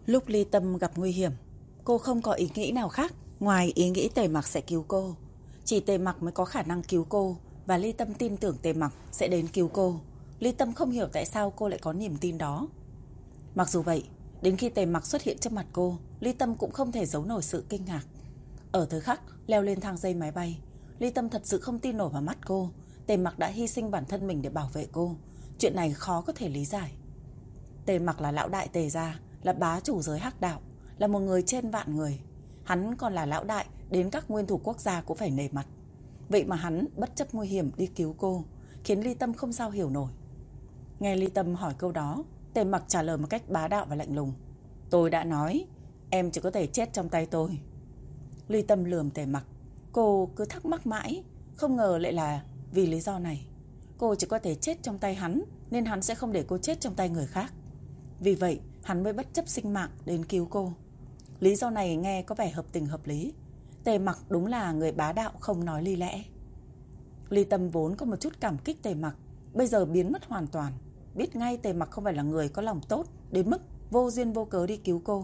Lúc Ly Tâm gặp nguy hiểm, cô không có ý nghĩ nào khác ngoài ý nghĩ Tề Mặc sẽ cứu cô. Chỉ Tề Mặc mới có khả năng cứu cô, và Ly Tâm tin tưởng Tề Mặc sẽ đến cứu cô. Ly Tâm không hiểu tại sao cô lại có niềm tin đó. Mặc dù vậy, đến khi Tề Mặc xuất hiện trước mặt cô, Ly Tâm cũng không thể giấu nổi sự kinh ngạc. Ở thời khắc leo lên thang dây máy bay, Ly Tâm thật sự không tin nổi vào mắt cô. Tề Mặc đã hy sinh bản thân mình để bảo vệ cô. Chuyện này khó có thể lý giải. Tề Mặc là lão đại Tề gia, là bá chủ giới hắc đạo, là một người trên vạn người. Hắn còn là lão đại, đến các nguyên thủ quốc gia cũng phải nể mặt. Vậy mà hắn bất chấp nguy hiểm đi cứu cô, khiến Ly Tâm không sao hiểu nổi. Nghe Ly Tâm hỏi câu đó, Tề Mặc trả lời một cách bá đạo và lạnh lùng. Tôi đã nói, em chỉ có thể chết trong tay tôi. Ly Tâm lườm Tề Mặc. Cô cứ thắc mắc mãi, không ngờ lại là vì lý do này. Cô chỉ có thể chết trong tay hắn, nên hắn sẽ không để cô chết trong tay người khác. Vì vậy hắn mới bất chấp sinh mạng đến cứu cô. Lý do này nghe có vẻ hợp tình hợp lý. Tề Mặc đúng là người bá đạo không nói lý lẽ. Ly Tâm vốn có một chút cảm kích Tề Mặc, bây giờ biến mất hoàn toàn. Biết ngay Tề Mặc không phải là người có lòng tốt đến mức vô duyên vô cớ đi cứu cô.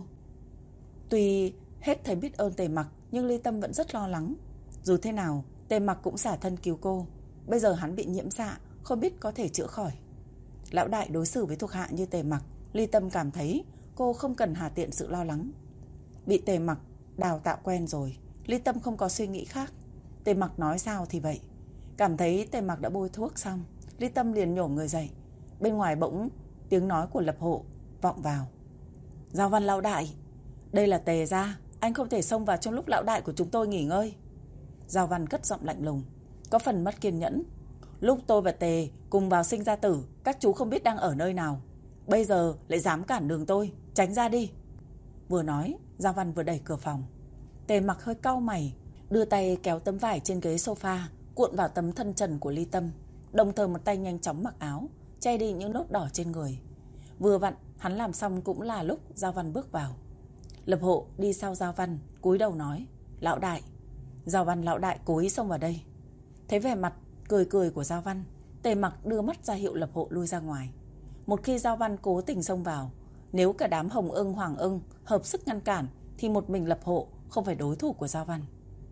Tuy hết thấy biết ơn Tề Mặc, nhưng Ly Tâm vẫn rất lo lắng. Dù thế nào Tề Mặc cũng xả thân cứu cô. Bây giờ hắn bị nhiễm xạ, không biết có thể chữa khỏi. Lão đại đối xử với thuộc hạ như Tề Mặc, Ly Tâm cảm thấy cô không cần hà tiện sự lo lắng. Bị Tề Mặc đào tạo quen rồi, Ly Tâm không có suy nghĩ khác. Tề Mặc nói sao thì vậy. Cảm thấy Tề Mặc đã bôi thuốc xong, Ly Tâm liền nhổm người dậy. Bên ngoài bỗng tiếng nói của Lập Hộ vọng vào. Giao Văn lão đại, đây là Tề gia, anh không thể xông vào trong lúc lão đại của chúng tôi nghỉ ngơi. Giao Văn cất giọng lạnh lùng, có phần mất kiên nhẫn. Lúc tôi và Tề cùng vào sinh ra tử, các chú không biết đang ở nơi nào. Bây giờ lại dám cản đường tôi, tránh ra đi. Vừa nói, Giao Văn vừa đẩy cửa phòng. Tề Mặc hơi cau mày, đưa tay kéo tấm vải trên ghế sofa cuộn vào tấm thân trần của Ly Tâm, đồng thời một tay nhanh chóng mặc áo, che đi những nốt đỏ trên người. Vừa vặn hắn làm xong cũng là lúc Giao Văn bước vào. Lập Hộ đi sau Giao Văn, cúi đầu nói, lão đại. Giao Văn lão đại cố ý xông vào đây. Thấy vẻ mặt cười cười của Giao Văn, Tề Mặc đưa mắt ra hiệu Lập Hộ lui ra ngoài. Một khi Giao Văn cố tình xông vào, nếu cả đám Hồng Ưng, Hoàng Ưng hợp sức ngăn cản, thì một mình Lập Hộ không phải đối thủ của Giao Văn.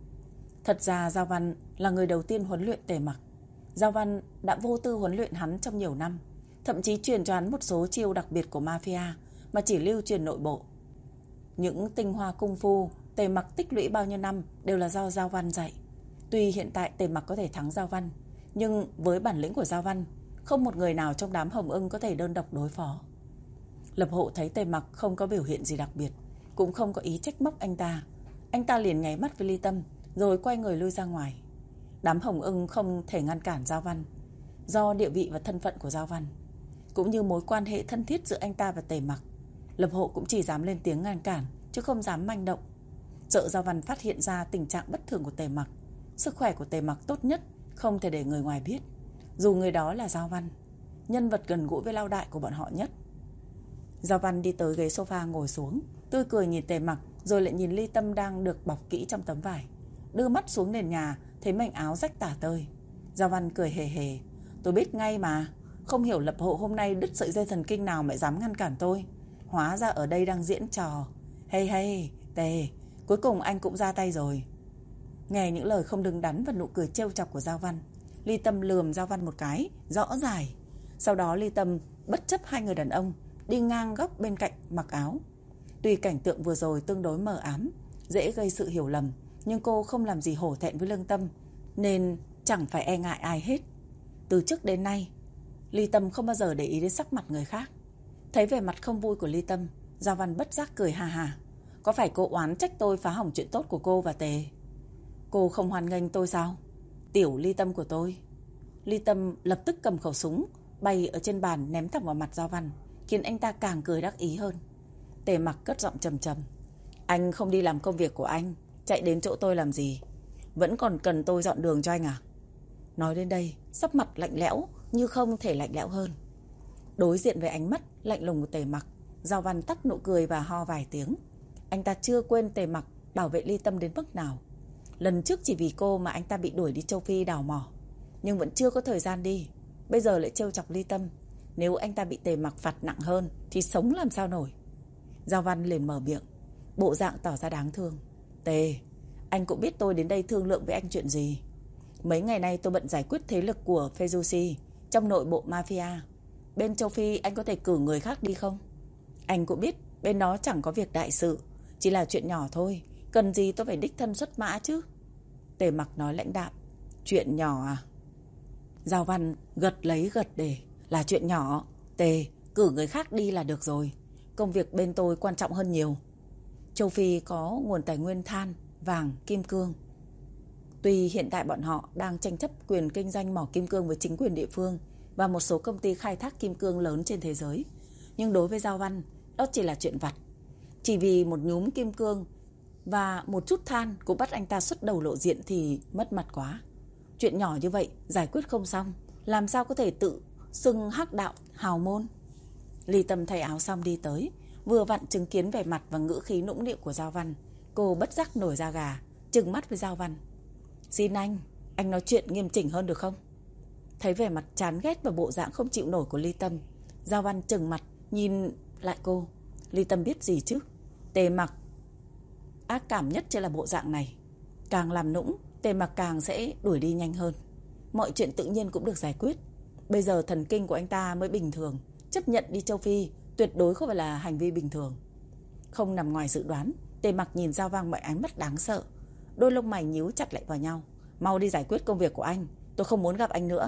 Thật ra Giao Văn là người đầu tiên huấn luyện Tề Mặc. Giao Văn đã vô tư huấn luyện hắn trong nhiều năm, thậm chí truyền cho hắn một số chiêu đặc biệt của mafia mà chỉ lưu truyền nội bộ. Những tinh hoa cung phu Tề Mặc tích lũy bao nhiêu năm đều là do Giao Văn dạy. Tuy hiện tại Tề Mặc có thể thắng Giao Văn, nhưng với bản lĩnh của Giao Văn, không một người nào trong đám Hồng Ưng có thể đơn độc đối phó. Lập Hộ thấy Tề Mặc không có biểu hiện gì đặc biệt, cũng không có ý trách móc anh ta. Anh ta liền nháy mắt với Ly Tâm, rồi quay người lui ra ngoài. Đám Hồng Ưng không thể ngăn cản Giao Văn, do địa vị và thân phận của Giao Văn, cũng như mối quan hệ thân thiết giữa anh ta và Tề Mặc. Lập Hộ cũng chỉ dám lên tiếng ngăn cản, chứ không dám manh động, sợ Giao Văn phát hiện ra tình trạng bất thường của Tề Mặc. Sức khỏe của Tề Mặc tốt nhất không thể để người ngoài biết, dù người đó là Giao Văn, nhân vật gần gũi với lao đại của bọn họ nhất. Giao Văn đi tới ghế sofa ngồi xuống, tươi cười nhìn Tề Mặc, rồi lại nhìn Ly Tâm đang được bọc kỹ trong tấm vải. Đưa mắt xuống nền nhà, thấy mảnh áo rách tả tơi. Giao Văn cười hề hề, tôi biết ngay mà. Không hiểu Lập Hộ hôm nay đứt sợi dây thần kinh nào mà dám ngăn cản tôi. Hóa ra ở đây đang diễn trò. Hey hey, Tề, cuối cùng anh cũng ra tay rồi. Nghe những lời không đứng đắn và nụ cười trêu chọc của Giao Văn, Ly Tâm lườm Giao Văn một cái rõ dài. Sau đó Ly Tâm bất chấp hai người đàn ông đi ngang góc bên cạnh mặc áo. Tuy cảnh tượng vừa rồi tương đối mờ ám, dễ gây sự hiểu lầm, nhưng cô không làm gì hổ thẹn với lương tâm, nên chẳng phải e ngại ai hết. Từ trước đến nay, Ly Tâm không bao giờ để ý đến sắc mặt người khác. Thấy vẻ mặt không vui của Ly Tâm, Giao Văn bất giác cười hà hà. Có phải cô oán trách tôi phá hỏng chuyện tốt của cô và Tề? Cô không hoan nghênh tôi sao? Tiểu Ly Tâm của tôi. Ly Tâm lập tức cầm khẩu súng bay ở trên bàn ném thẳng vào mặt Giao Văn, khiến anh ta càng cười đắc ý hơn. Tề Mặc cất giọng trầm trầm, anh không đi làm công việc của anh, chạy đến chỗ tôi làm gì? Vẫn còn cần tôi dọn đường cho anh à? Nói đến đây, sắc mặt lạnh lẽo như không thể lạnh lẽo hơn. Đối diện với ánh mắt lạnh lùng của Tề Mặc, Giao Văn tắt nụ cười và ho vài tiếng. Anh ta chưa quên Tề Mặc bảo vệ Ly Tâm đến mức nào. Lần trước chỉ vì cô mà anh ta bị đuổi đi châu Phi đào mỏ, nhưng vẫn chưa có thời gian đi. Bây giờ lại trêu chọc Ly Tâm. Nếu anh ta bị Tề Mặc phạt nặng hơn thì sống làm sao nổi. Giao Văn liền mở miệng, bộ dạng tỏ ra đáng thương. Tề, anh cũng biết tôi đến đây thương lượng với anh chuyện gì. Mấy ngày nay tôi bận giải quyết thế lực của Fezusi trong nội bộ mafia. Bên châu Phi anh có thể cử người khác đi không? Anh cũng biết bên đó chẳng có việc đại sự, chỉ là chuyện nhỏ thôi, cần gì tôi phải đích thân xuất mã chứ. Tề Mặc nói lãnh đạm. Chuyện nhỏ à? Giao Văn gật lấy gật để. Là chuyện nhỏ. Tề, cử người khác đi là được rồi. Công việc bên tôi quan trọng hơn nhiều. Châu Phi có nguồn tài nguyên than, vàng, kim cương. Tuy hiện tại bọn họ đang tranh chấp quyền kinh doanh mỏ kim cương với chính quyền địa phương và một số công ty khai thác kim cương lớn trên thế giới, nhưng đối với Giao Văn, đó chỉ là chuyện vặt. Chỉ vì một nhúm kim cương và một chút than cũng bắt anh ta xuất đầu lộ diện thì mất mặt quá. Chuyện nhỏ như vậy giải quyết không xong, làm sao có thể tự xưng hắc đạo hào môn. Ly Tâm thay áo xong đi tới, vừa vặn chứng kiến vẻ mặt và ngữ khí nũng nịu của Giao Văn. Cô bất giác nổi da gà, trừng mắt với Giao Văn. Xin anh nói chuyện nghiêm chỉnh hơn được không? Thấy vẻ mặt chán ghét và bộ dạng không chịu nổi của Ly Tâm, Giao Văn trừng mặt nhìn lại cô. Ly Tâm biết gì chứ? Tề Mặc ác cảm nhất chỉ là bộ dạng này. Càng làm nũng, Tề Mặc càng sẽ đuổi đi nhanh hơn. Mọi chuyện tự nhiên cũng được giải quyết. Bây giờ thần kinh của anh ta mới bình thường. Chấp nhận đi châu Phi tuyệt đối không phải là hành vi bình thường. Không nằm ngoài dự đoán, Tề Mặc nhìn Giao Văn mọi ánh mắt đáng sợ. Đôi lông mày nhíu chặt lại vào nhau. Mau đi giải quyết công việc của anh, tôi không muốn gặp anh nữa.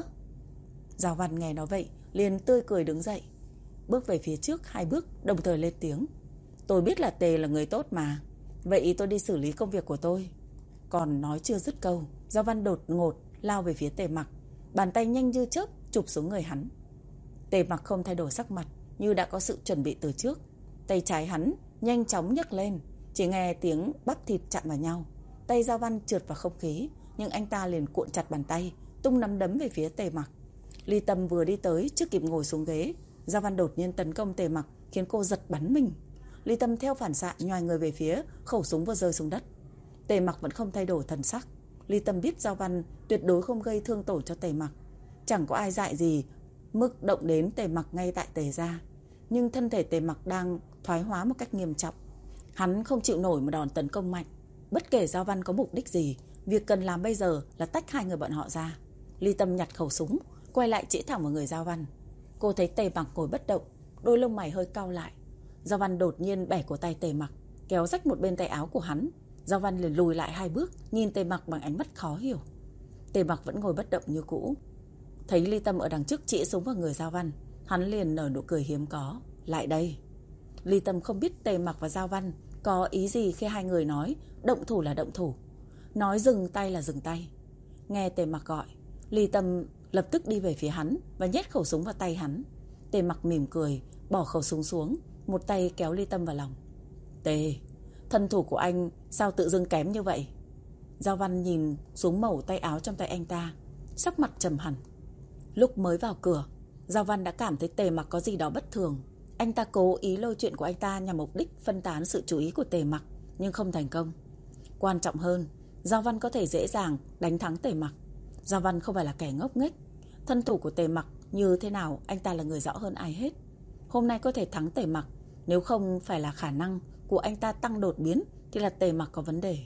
Giao Văn nghe nói vậy liền tươi cười đứng dậy, bước về phía trước 2 bước, đồng thời lên tiếng. Tôi biết là Tề là người tốt mà, vậy tôi đi xử lý công việc của tôi. Còn nói chưa dứt câu, Giao Văn đột ngột lao về phía Tề Mặc, bàn tay nhanh như chớp chụp xuống người hắn. Tề Mặc không thay đổi sắc mặt, như đã có sự chuẩn bị từ trước. Tay trái hắn nhanh chóng nhấc lên, chỉ nghe tiếng bắp thịt chạm vào nhau. Tay Giao Văn trượt vào không khí, nhưng anh ta liền cuộn chặt bàn tay, tung nắm đấm về phía Tề Mặc. Ly Tâm vừa đi tới, chưa kịp ngồi xuống ghế, Giao Văn đột nhiên tấn công Tề Mặc, khiến cô giật bắn mình. Ly Tâm theo phản xạ nhoài người về phía khẩu súng vừa rơi xuống đất. Tề Mặc vẫn không thay đổi thần sắc. Ly Tâm biết Giao Văn tuyệt đối không gây thương tổn cho Tề Mặc. Chẳng có ai dại gì mức động đến Tề Mặc ngay tại Tề gia. Nhưng thân thể Tề Mặc đang thoái hóa một cách nghiêm trọng. Hắn không chịu nổi một đòn tấn công mạnh. Bất kể Giao Văn có mục đích gì, việc cần làm bây giờ là tách hai người bọn họ ra. Ly Tâm nhặt khẩu súng, quay lại chĩa thẳng vào người Giao Văn. Cô thấy Tề Mặc ngồi bất động, đôi lông mày hơi cau lại. Giao Văn đột nhiên bẻ cổ tay Tề Mặc, kéo rách một bên tay áo của hắn. Giao Văn liền lùi lại 2 bước, nhìn Tề Mặc bằng ánh mắt khó hiểu. Tề Mặc vẫn ngồi bất động như cũ. Thấy Ly Tâm ở đằng trước chĩa súng vào người Giao Văn, hắn liền nở nụ cười hiếm có. Lại đây. Ly Tâm không biết Tề Mặc và Giao Văn có ý gì khi hai người nói động thủ là động thủ, nói dừng tay là dừng tay. Nghe Tề Mặc gọi, Ly Tâm lập tức đi về phía hắn và nhét khẩu súng vào tay hắn. Tề Mặc mỉm cười, bỏ khẩu súng xuống, một tay kéo Ly Tâm vào lòng. Tề, thân thủ của anh sao tự dưng kém như vậy? Giao Văn nhìn xuống mẩu tay áo trong tay anh ta, sắc mặt trầm hẳn. Lúc mới vào cửa, Giao Văn đã cảm thấy Tề Mặc có gì đó bất thường. Anh ta cố ý lôi chuyện của anh ta nhằm mục đích phân tán sự chú ý của Tề Mặc, nhưng không thành công. Quan trọng hơn, Giao Văn có thể dễ dàng đánh thắng Tề Mặc. Giao Văn không phải là kẻ ngốc nghếch. Thân thủ của Tề Mặc như thế nào anh ta là người rõ hơn ai hết. Hôm nay có thể thắng Tề Mặc, nếu không phải là khả năng của anh ta tăng đột biến thì là Tề Mặc có vấn đề.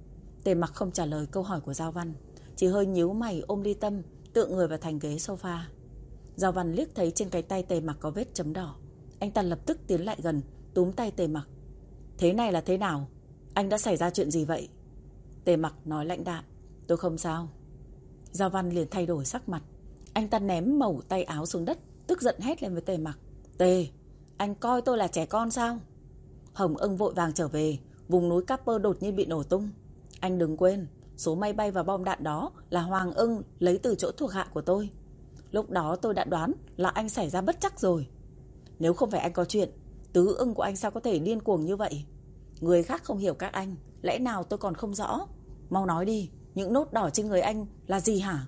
Tề Mặc không trả lời câu hỏi của Giao Văn, chỉ hơi nhíu mày ôm Ly Tâm, tựa người vào thành ghế sofa. Giao Văn liếc thấy trên cái tay Tề Mặc có vết chấm đỏ. Anh ta lập tức tiến lại gần, túm tay Tề Mặc. Thế này là thế nào? Anh đã xảy ra chuyện gì vậy? Tề Mặc nói lãnh đạm. Tôi không sao. Giao Văn liền thay đổi sắc mặt. Anh ta ném mẩu tay áo xuống đất, tức giận hét lên với Tề Mặc. Tề, anh coi tôi là trẻ con sao? Hồng Ưng vội vàng trở về, vùng núi Capper đột nhiên bị nổ tung. Anh đừng quên, số máy bay và bom đạn đó là Hoàng Ưng lấy từ chỗ thuộc hạ của tôi. Lúc đó tôi đã đoán là anh xảy ra bất trắc rồi. Nếu không phải anh có chuyện, Tứ Ưng của anh sao có thể điên cuồng như vậy? Người khác không hiểu các anh, lẽ nào tôi còn không rõ? Mau nói đi, những nốt đỏ trên người anh là gì hả?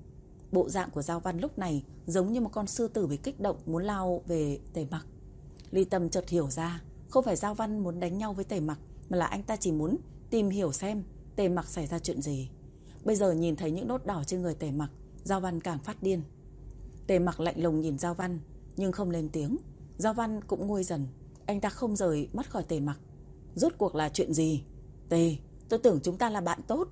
Bộ dạng của Giao Văn lúc này giống như một con sư tử bị kích động muốn lao về Tề Mặc. Ly Tâm chợt hiểu ra, không phải Giao Văn muốn đánh nhau với Tề Mặc, mà là anh ta chỉ muốn tìm hiểu xem Tề Mặc xảy ra chuyện gì. Bây giờ nhìn thấy những nốt đỏ trên người Tề Mặc, Giao Văn càng phát điên. Tề Mặc lạnh lùng nhìn Giao Văn nhưng không lên tiếng. Giao Văn cũng nguôi dần. Anh ta không rời mắt khỏi Tề Mặc. Rốt cuộc là chuyện gì? Tề, tôi tưởng chúng ta là bạn tốt.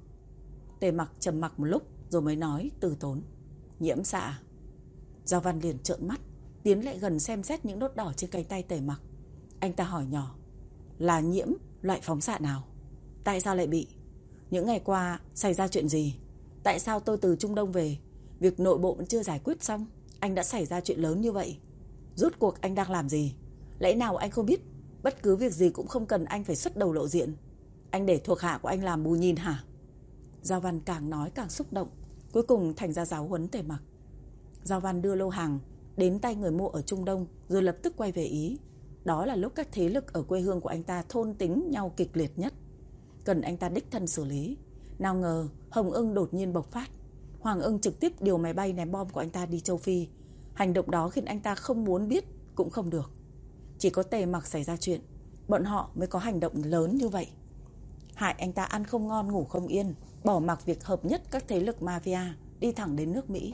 Tề Mặc trầm mặc một lúc rồi mới nói từ tốn. Nhiễm xạ. Giao Văn liền trợn mắt, tiến lại gần xem xét những đốt đỏ trên cánh tay Tề Mặc. Anh ta hỏi nhỏ. Là nhiễm loại phóng xạ nào? Tại sao lại bị? Những ngày qua xảy ra chuyện gì? Tại sao tôi từ Trung Đông về, việc nội bộ vẫn chưa giải quyết xong, anh đã xảy ra chuyện lớn như vậy? Rốt cuộc anh đang làm gì? Lẽ nào anh không biết bất cứ việc gì cũng không cần anh phải xuất đầu lộ diện? Anh để thuộc hạ của anh làm bù nhìn hả? Giao Văn càng nói càng xúc động, cuối cùng thành ra giáo huấn Tề Mặc. Giao Văn đưa lô hàng đến tay người mua ở Trung Đông rồi lập tức quay về Ý. Đó là lúc các thế lực ở quê hương của anh ta thôn tính nhau kịch liệt nhất, cần anh ta đích thân xử lý. Nào ngờ Hồng Ưng đột nhiên bộc phát. Hoàng Ưng trực tiếp điều máy bay ném bom của anh ta đi châu Phi. Hành động đó khiến anh ta không muốn biết cũng không được. Chỉ có Tề Mặc xảy ra chuyện, bọn họ mới có hành động lớn như vậy. Hại anh ta ăn không ngon ngủ không yên, bỏ mặc việc hợp nhất các thế lực mafia, đi thẳng đến nước Mỹ.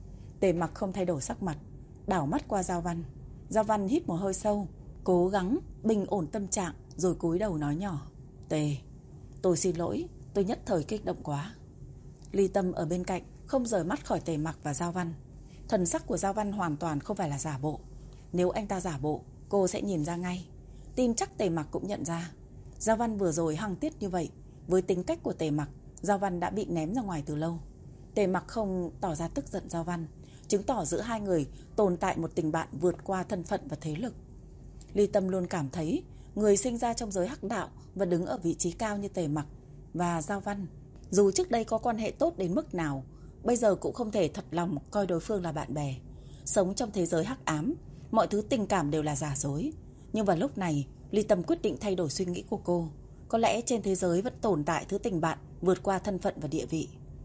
Tề Mặc không thay đổi sắc mặt, đảo mắt qua Giao Văn. Giao Văn hít một hơi sâu, cố gắng bình ổn tâm trạng rồi cúi đầu nói nhỏ. Tề, tôi xin lỗi, tôi nhất thời kích động quá. Ly Tâm ở bên cạnh không rời mắt khỏi Tề Mặc và Giao Văn. Thần sắc của Giao Văn hoàn toàn không phải là giả bộ. Nếu anh ta giả bộ, cô sẽ nhìn ra ngay. Tin chắc Tề Mặc cũng nhận ra. Giao Văn vừa rồi hăng tiết như vậy, với tính cách của Tề Mặc, Giao Văn đã bị ném ra ngoài từ lâu. Tề Mặc không tỏ ra tức giận Giao Văn, chứng tỏ giữa hai người tồn tại một tình bạn vượt qua thân phận và thế lực. Ly Tâm luôn cảm thấy người sinh ra trong giới hắc đạo và đứng ở vị trí cao như Tề Mặc và Giao Văn, dù trước đây có quan hệ tốt đến mức nào, bây giờ cũng không thể thật lòng coi đối phương là bạn bè. Sống trong thế giới hắc ám, mọi thứ tình cảm đều là giả dối. Nhưng vào lúc này, Ly Tâm quyết định thay đổi suy nghĩ của cô. Có lẽ trên thế giới vẫn tồn tại thứ tình bạn vượt qua thân phận và địa vị.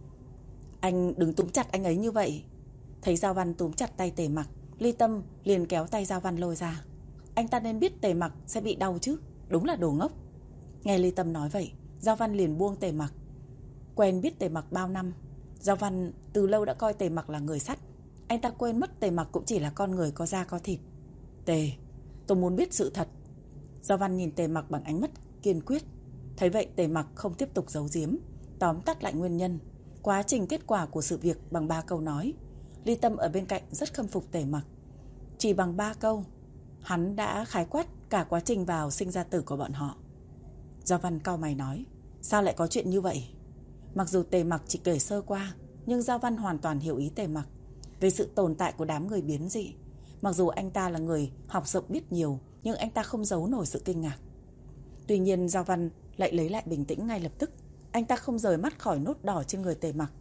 Anh đừng túm chặt anh ấy như vậy. Thấy Giao Văn túm chặt tay Tề Mặc, Ly Tâm liền kéo tay Giao Văn lôi ra. Anh ta nên biết Tề Mặc sẽ bị đau chứ, đúng là đồ ngốc. Nghe Ly Tâm nói vậy, Giao Văn liền buông Tề Mặc. Quen biết Tề Mặc bao năm, Giao Văn từ lâu đã coi Tề Mặc là người sắt. Anh ta quên mất Tề Mặc cũng chỉ là con người có da có thịt. Tề, tôi muốn biết sự thật. Giao Văn nhìn Tề Mặc bằng ánh mắt kiên quyết. Thấy vậy Tề Mặc không tiếp tục giấu giếm, tóm tắt lại nguyên nhân, quá trình kết quả của sự việc bằng 3 câu nói. Ly Tâm ở bên cạnh rất khâm phục Tề Mặc. Chỉ bằng 3 câu, hắn đã khái quát cả quá trình vào sinh ra tử của bọn họ. Giao Văn cau mày nói, sao lại có chuyện như vậy? Mặc dù Tề Mặc chỉ kể sơ qua, nhưng Giao Văn hoàn toàn hiểu ý Tề Mặc về sự tồn tại của đám người biến dị. Mặc dù anh ta là người học rộng biết nhiều, nhưng anh ta không giấu nổi sự kinh ngạc. Tuy nhiên Giao Văn lại lấy lại bình tĩnh ngay lập tức. Anh ta không rời mắt khỏi nốt đỏ trên người Tề Mặc.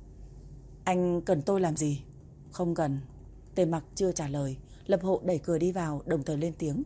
Anh cần tôi làm gì? Không cần. Tề Mặc chưa trả lời, Lập Hộ đẩy cửa đi vào, đồng thời lên tiếng.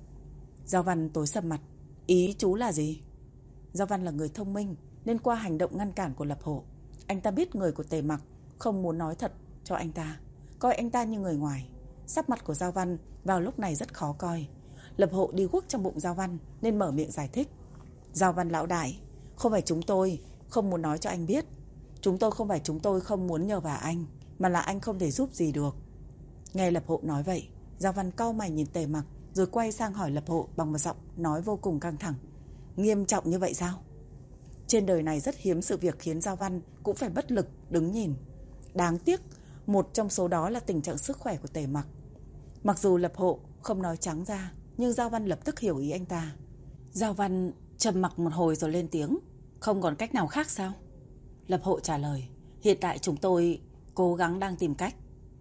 Giao Văn tối sầm mặt. Ý chú là gì? Giao Văn là người thông minh, nên qua hành động ngăn cản của Lập Hộ, anh ta biết người của Tề Mặc không muốn nói thật cho anh ta, coi anh ta như người ngoài. Sắc mặt của Giao Văn vào lúc này rất khó coi. Lập Hộ đi guốc trong bụng Giao Văn nên mở miệng giải thích. Giao Văn lão đại, không phải chúng tôi không muốn nói cho anh biết. Không phải chúng tôi không muốn nhờ vả anh, mà là anh không thể giúp gì được. Nghe Lập Hộ nói vậy, Giao Văn cau mày nhìn Tề Mặc, rồi quay sang hỏi Lập Hộ bằng một giọng nói vô cùng căng thẳng. Nghiêm trọng như vậy sao? Trên đời này rất hiếm sự việc khiến Giao Văn cũng phải bất lực đứng nhìn. Đáng tiếc, một trong số đó là tình trạng sức khỏe của Tề Mặc. Mặc dù Lập Hộ không nói trắng ra, nhưng Giao Văn lập tức hiểu ý anh ta. Giao Văn trầm mặc một hồi rồi lên tiếng. Không còn cách nào khác sao? Lập Hộ trả lời. Hiện tại chúng tôi cố gắng đang tìm cách.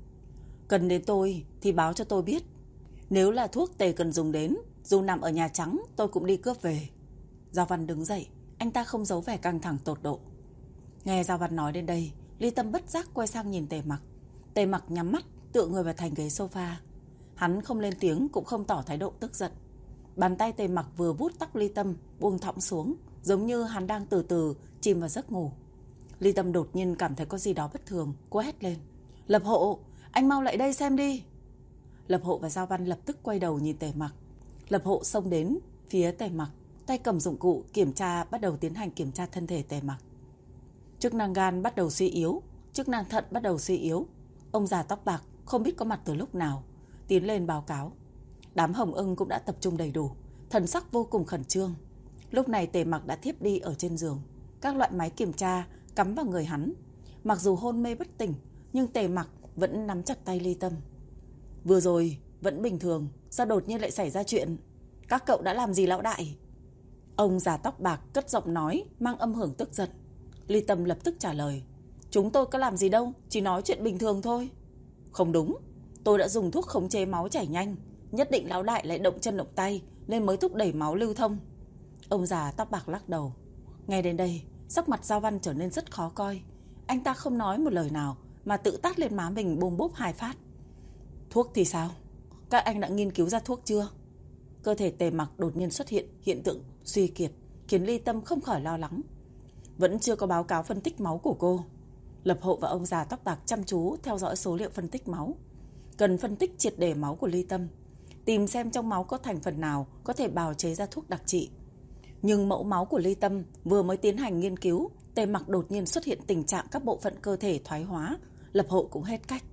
Cần đến tôi thì báo cho tôi biết. Nếu là thuốc Tề cần dùng đến, dù nằm ở Nhà Trắng tôi cũng đi cướp về. Giao Văn đứng dậy, anh ta không giấu vẻ căng thẳng tột độ. Nghe Giao Văn nói đến đây, Ly Tâm bất giác quay sang nhìn Tề Mặc. Tề Mặc nhắm mắt, tựa người vào thành ghế sofa. Hắn không lên tiếng cũng không tỏ thái độ tức giận. Bàn tay Tề Mặc vừa vuốt tóc Ly Tâm, buông thõng xuống, giống như hắn đang từ từ chìm vào giấc ngủ. Ly Tâm đột nhiên cảm thấy có gì đó bất thường, cô hét lên. Lập Hộ, anh mau lại đây xem đi. Lập Hộ và Giao Văn lập tức quay đầu nhìn Tề Mặc. Lập Hộ xông đến phía Tề Mặc, tay cầm dụng cụ bắt đầu tiến hành kiểm tra thân thể Tề Mặc. Chức năng gan bắt đầu suy yếu, chức năng thận bắt đầu suy yếu. Ông già tóc bạc không biết có mặt từ lúc nào, tiến lên báo cáo. Đám Hồng Ưng cũng đã tập trung đầy đủ, thần sắc vô cùng khẩn trương. Lúc này Tề Mặc đã thiếp đi ở trên giường. Các loại máy kiểm tra cắm vào người hắn. Mặc dù hôn mê bất tỉnh, nhưng Tề Mặc vẫn nắm chặt tay Ly Tâm. Vừa rồi vẫn bình thường, sao đột nhiên lại xảy ra chuyện? Các cậu đã làm gì lão đại? Ông già tóc bạc cất giọng nói mang âm hưởng tức giận. Ly Tâm lập tức trả lời. Chúng tôi có làm gì đâu, chỉ nói chuyện bình thường thôi. Không đúng, tôi đã dùng thuốc khống chế máu chảy nhanh. Nhất định lão đại lại động chân động tay nên mới thúc đẩy máu lưu thông. Ông già tóc bạc lắc đầu. Nghe đến đây, sắc mặt Giao Văn trở nên rất khó coi. Anh ta không nói một lời nào mà tự tát lên má mình bôm bốp 2 phát. Thuốc thì sao? Các anh đã nghiên cứu ra thuốc chưa? Cơ thể Tề Mặc đột nhiên xuất hiện hiện tượng suy kiệt, khiến Ly Tâm không khỏi lo lắng. Vẫn chưa có báo cáo phân tích máu của cô. Lập Hộ và ông già tóc bạc chăm chú theo dõi số liệu phân tích máu. Cần phân tích triệt để máu của Ly Tâm, tìm xem trong máu có thành phần nào có thể bào chế ra thuốc đặc trị. Nhưng mẫu máu của Ly Tâm vừa mới tiến hành nghiên cứu, Tề Mặc đột nhiên xuất hiện tình trạng các bộ phận cơ thể thoái hóa. Lập Hộ cũng hết cách.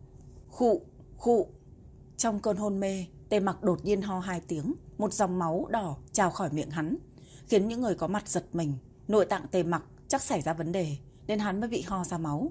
Khụ. Trong cơn hôn mê, Tề Mặc đột nhiên ho 2 tiếng, một dòng máu đỏ trào khỏi miệng hắn, khiến những người có mặt giật mình. Nội tạng Tề Mặc chắc xảy ra vấn đề, nên hắn mới bị ho ra máu.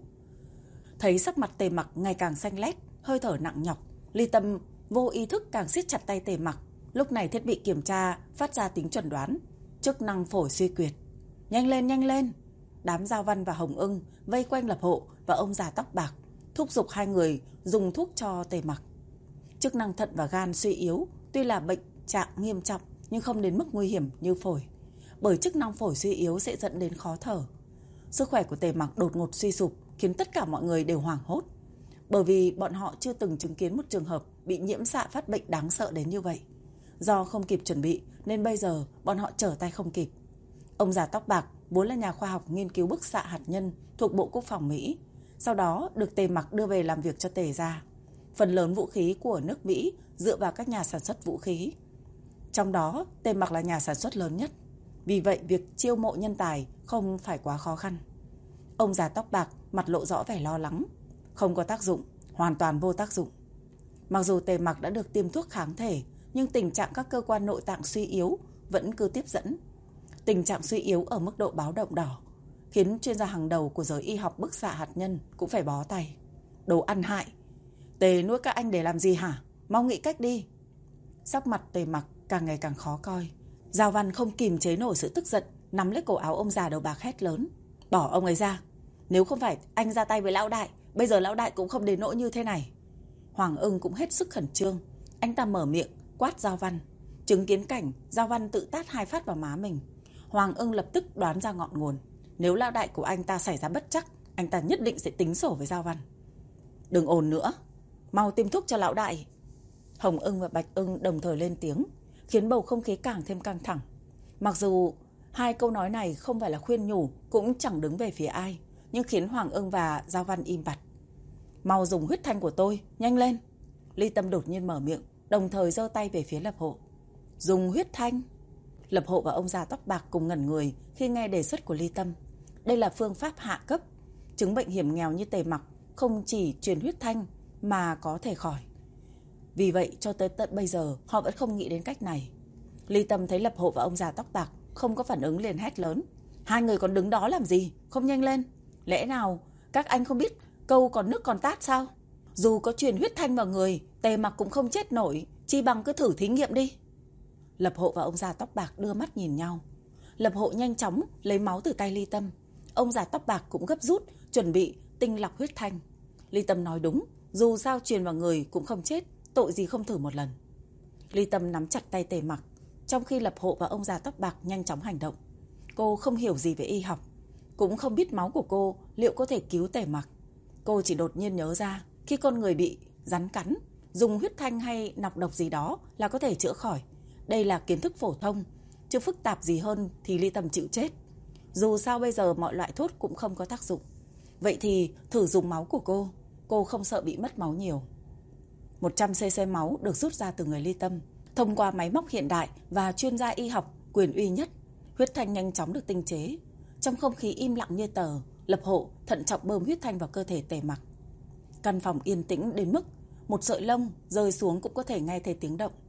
Thấy sắc mặt Tề Mặc ngày càng xanh lét, hơi thở nặng nhọc, Ly Tâm vô ý thức càng siết chặt tay Tề Mặc. Lúc này thiết bị kiểm tra phát ra tiếng chuẩn đoán, chức năng phổi suy kiệt. Nhanh lên. Đám Giao Văn và Hồng Ưng vây quanh Lập Hộ và ông già tóc bạc, thúc giục hai người dùng thuốc cho Tề Mặc. Chức năng thận và gan suy yếu, tuy là bệnh trạng nghiêm trọng nhưng không đến mức nguy hiểm như phổi, bởi chức năng phổi suy yếu sẽ dẫn đến khó thở. Sức khỏe của Tề Mặc đột ngột suy sụp khiến tất cả mọi người đều hoảng hốt, bởi vì bọn họ chưa từng chứng kiến một trường hợp bị nhiễm xạ phát bệnh đáng sợ đến như vậy. Do không kịp chuẩn bị nên bây giờ bọn họ trở tay không kịp. Ông già tóc bạc vốn là nhà khoa học nghiên cứu bức xạ hạt nhân thuộc Bộ Quốc phòng Mỹ, sau đó được Tề Mặc đưa về làm việc cho Tề gia. Phần lớn vũ khí của nước Mỹ dựa vào các nhà sản xuất vũ khí. Trong đó, Tề Mặc là nhà sản xuất lớn nhất. Vì vậy, việc chiêu mộ nhân tài không phải quá khó khăn. Ông già tóc bạc mặt lộ rõ vẻ lo lắng. Không có tác dụng, hoàn toàn vô tác dụng. Mặc dù Tề Mặc đã được tiêm thuốc kháng thể, nhưng tình trạng các cơ quan nội tạng suy yếu vẫn cứ tiếp dẫn. Tình trạng suy yếu ở mức độ báo động đỏ, khiến chuyên gia hàng đầu của giới y học bức xạ hạt nhân cũng phải bó tay. Đồ ăn hại! Tề nuôi các anh để làm gì hả? Mau nghĩ cách đi. Sắc mặt Tề Mặc càng ngày càng khó coi. Giao Văn không kìm chế nổi sự tức giận, nắm lấy cổ áo ông già đầu bạc hét lớn. Bỏ ông ấy ra. Nếu không phải anh ra tay với lão đại, bây giờ lão đại cũng không đến nỗi như thế này. Hoàng Ưng cũng hết sức khẩn trương. Anh ta mở miệng quát Giao Văn. Chứng kiến cảnh Giao Văn tự tát 2 phát vào má mình, Hoàng Ưng lập tức đoán ra ngọn nguồn. Nếu lão đại của anh ta xảy ra bất trắc, anh ta nhất định sẽ tính sổ với Giao Văn. Đừng ồn nữa, mau tiêm thuốc cho lão đại. Hồng Ưng và Bạch Ưng đồng thời lên tiếng, khiến bầu không khí càng thêm căng thẳng. Mặc dù hai câu nói này không phải là khuyên nhủ, cũng chẳng đứng về phía ai, nhưng khiến Hoàng Ưng và Giao Văn im bặt. Mau dùng huyết thanh của tôi, nhanh lên. Ly Tâm đột nhiên mở miệng, đồng thời giơ tay về phía Lập Hộ. Dùng huyết thanh? Lập Hộ và ông già tóc bạc cùng ngẩn người khi nghe đề xuất của Ly Tâm. Đây là phương pháp hạ cấp. Chứng bệnh hiểm nghèo như Tề Mặc không chỉ truyền huyết thanh mà có thể khỏi. Vì vậy cho tới tận bây giờ họ vẫn không nghĩ đến cách này. Ly Tâm thấy Lập Hộ và ông già tóc bạc không có phản ứng liền hét lớn. Hai người còn đứng đó làm gì? Không nhanh lên. Lẽ nào các anh không biết câu còn nước còn tát sao? Dù có truyền huyết thanh vào người, Tề Mặc cũng không chết nổi, chi bằng cứ thử thí nghiệm đi. Lập Hộ và ông già tóc bạc đưa mắt nhìn nhau. Lập Hộ nhanh chóng lấy máu từ tay Ly Tâm. Ông già tóc bạc cũng gấp rút chuẩn bị tinh lọc huyết thanh. Ly Tâm nói đúng, dù sao truyền vào người cũng không chết, tội gì không thử một lần. Ly Tâm nắm chặt tay Tề Mặc, trong khi Lập Hộ và ông già tóc bạc nhanh chóng hành động. Cô không hiểu gì về y học, cũng không biết máu của cô liệu có thể cứu Tề Mặc. Cô chỉ đột nhiên nhớ ra, khi con người bị rắn cắn, dùng huyết thanh hay nọc độc gì đó là có thể chữa khỏi. Đây là kiến thức phổ thông, chứ phức tạp gì hơn thì Ly Tâm chịu chết. Dù sao bây giờ mọi loại thuốc cũng không có tác dụng. Vậy thì thử dùng máu của cô không sợ bị mất máu nhiều. 100cc máu được rút ra từ người Ly Tâm. Thông qua máy móc hiện đại và chuyên gia y học quyền uy nhất, huyết thanh nhanh chóng được tinh chế. Trong không khí im lặng như tờ, Lập Hộ thận trọng bơm huyết thanh vào cơ thể Tề Mặc. Căn phòng yên tĩnh đến mức một sợi lông rơi xuống cũng có thể nghe thấy tiếng động.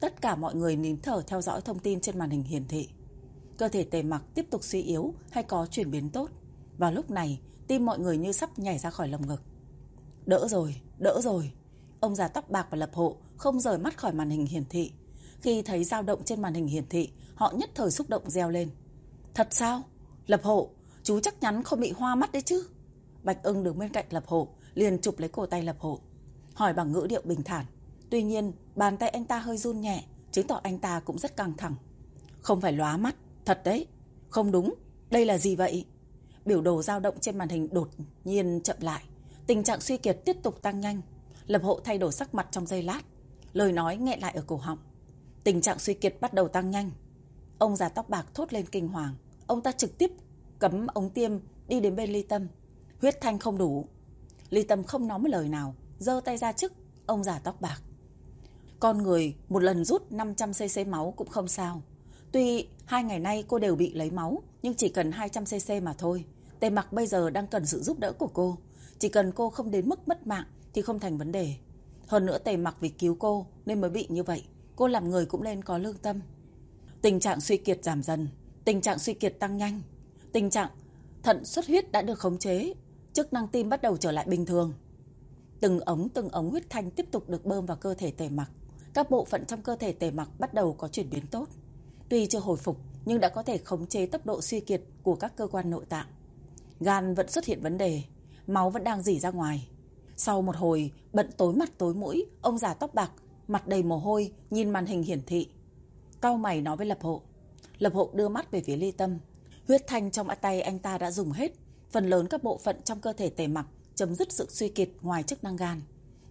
Tất cả mọi người nín thở theo dõi thông tin trên màn hình hiển thị. Cơ thể Tề Mặc tiếp tục suy yếu hay có chuyển biến tốt? Vào lúc này, tim mọi người như sắp nhảy ra khỏi lồng ngực. Đỡ rồi, đỡ rồi. Ông già tóc bạc và Lập Hộ không rời mắt khỏi màn hình hiển thị. Khi thấy dao động trên màn hình hiển thị, họ nhất thời xúc động reo lên. Thật sao? Lập Hộ, chú chắc chắn không bị hoa mắt đấy chứ? Bạch Ưng đứng bên cạnh Lập Hộ, liền chụp lấy cổ tay Lập Hộ, hỏi bằng ngữ điệu bình thản. Tuy nhiên, bàn tay anh ta hơi run nhẹ, chứng tỏ anh ta cũng rất căng thẳng. Không phải lóa mắt, thật đấy. Không đúng, đây là gì vậy? Biểu đồ dao động trên màn hình đột nhiên chậm lại. Tình trạng suy kiệt tiếp tục tăng nhanh. Lập Hộ thay đổi sắc mặt trong giây lát. Lời nói nghẹn lại ở cổ họng. Tình trạng suy kiệt bắt đầu tăng nhanh. Ông già tóc bạc thốt lên kinh hoàng. Ông ta trực tiếp cắm ống tiêm đi đến bên Ly Tâm. Huyết thanh không đủ. Ly Tâm không nói một lời nào, giơ tay ra trước ông già tóc bạc. Con người một lần rút 500cc máu cũng không sao. Tuy 2 ngày nay cô đều bị lấy máu, nhưng chỉ cần 200cc mà thôi. Tề Mặc bây giờ đang cần sự giúp đỡ của cô. Chỉ cần cô không đến mức mất mạng thì không thành vấn đề. Hơn nữa Tề Mặc vì cứu cô nên mới bị như vậy. Cô làm người cũng nên có lương tâm. Tình trạng suy kiệt giảm dần, tình trạng suy kiệt tăng nhanh. Tình trạng thận xuất huyết đã được khống chế, chức năng tim bắt đầu trở lại bình thường. Từng ống huyết thanh tiếp tục được bơm vào cơ thể Tề Mặc. Các bộ phận trong cơ thể Tề Mặc bắt đầu có chuyển biến tốt. Tuy chưa hồi phục nhưng đã có thể khống chế tốc độ suy kiệt của các cơ quan nội tạng. Gan vẫn xuất hiện vấn đề, máu vẫn đang rỉ ra ngoài. Sau một hồi bận tối mặt tối mũi, ông già tóc bạc mặt đầy mồ hôi nhìn màn hình hiển thị. Cau mày nói với Lập Hộ. Lập Hộ đưa mắt về phía Ly Tâm. Huyết thanh trong tay anh ta đã dùng hết. Phần lớn các bộ phận trong cơ thể Tề Mặc chấm dứt sự suy kiệt ngoài chức năng gan.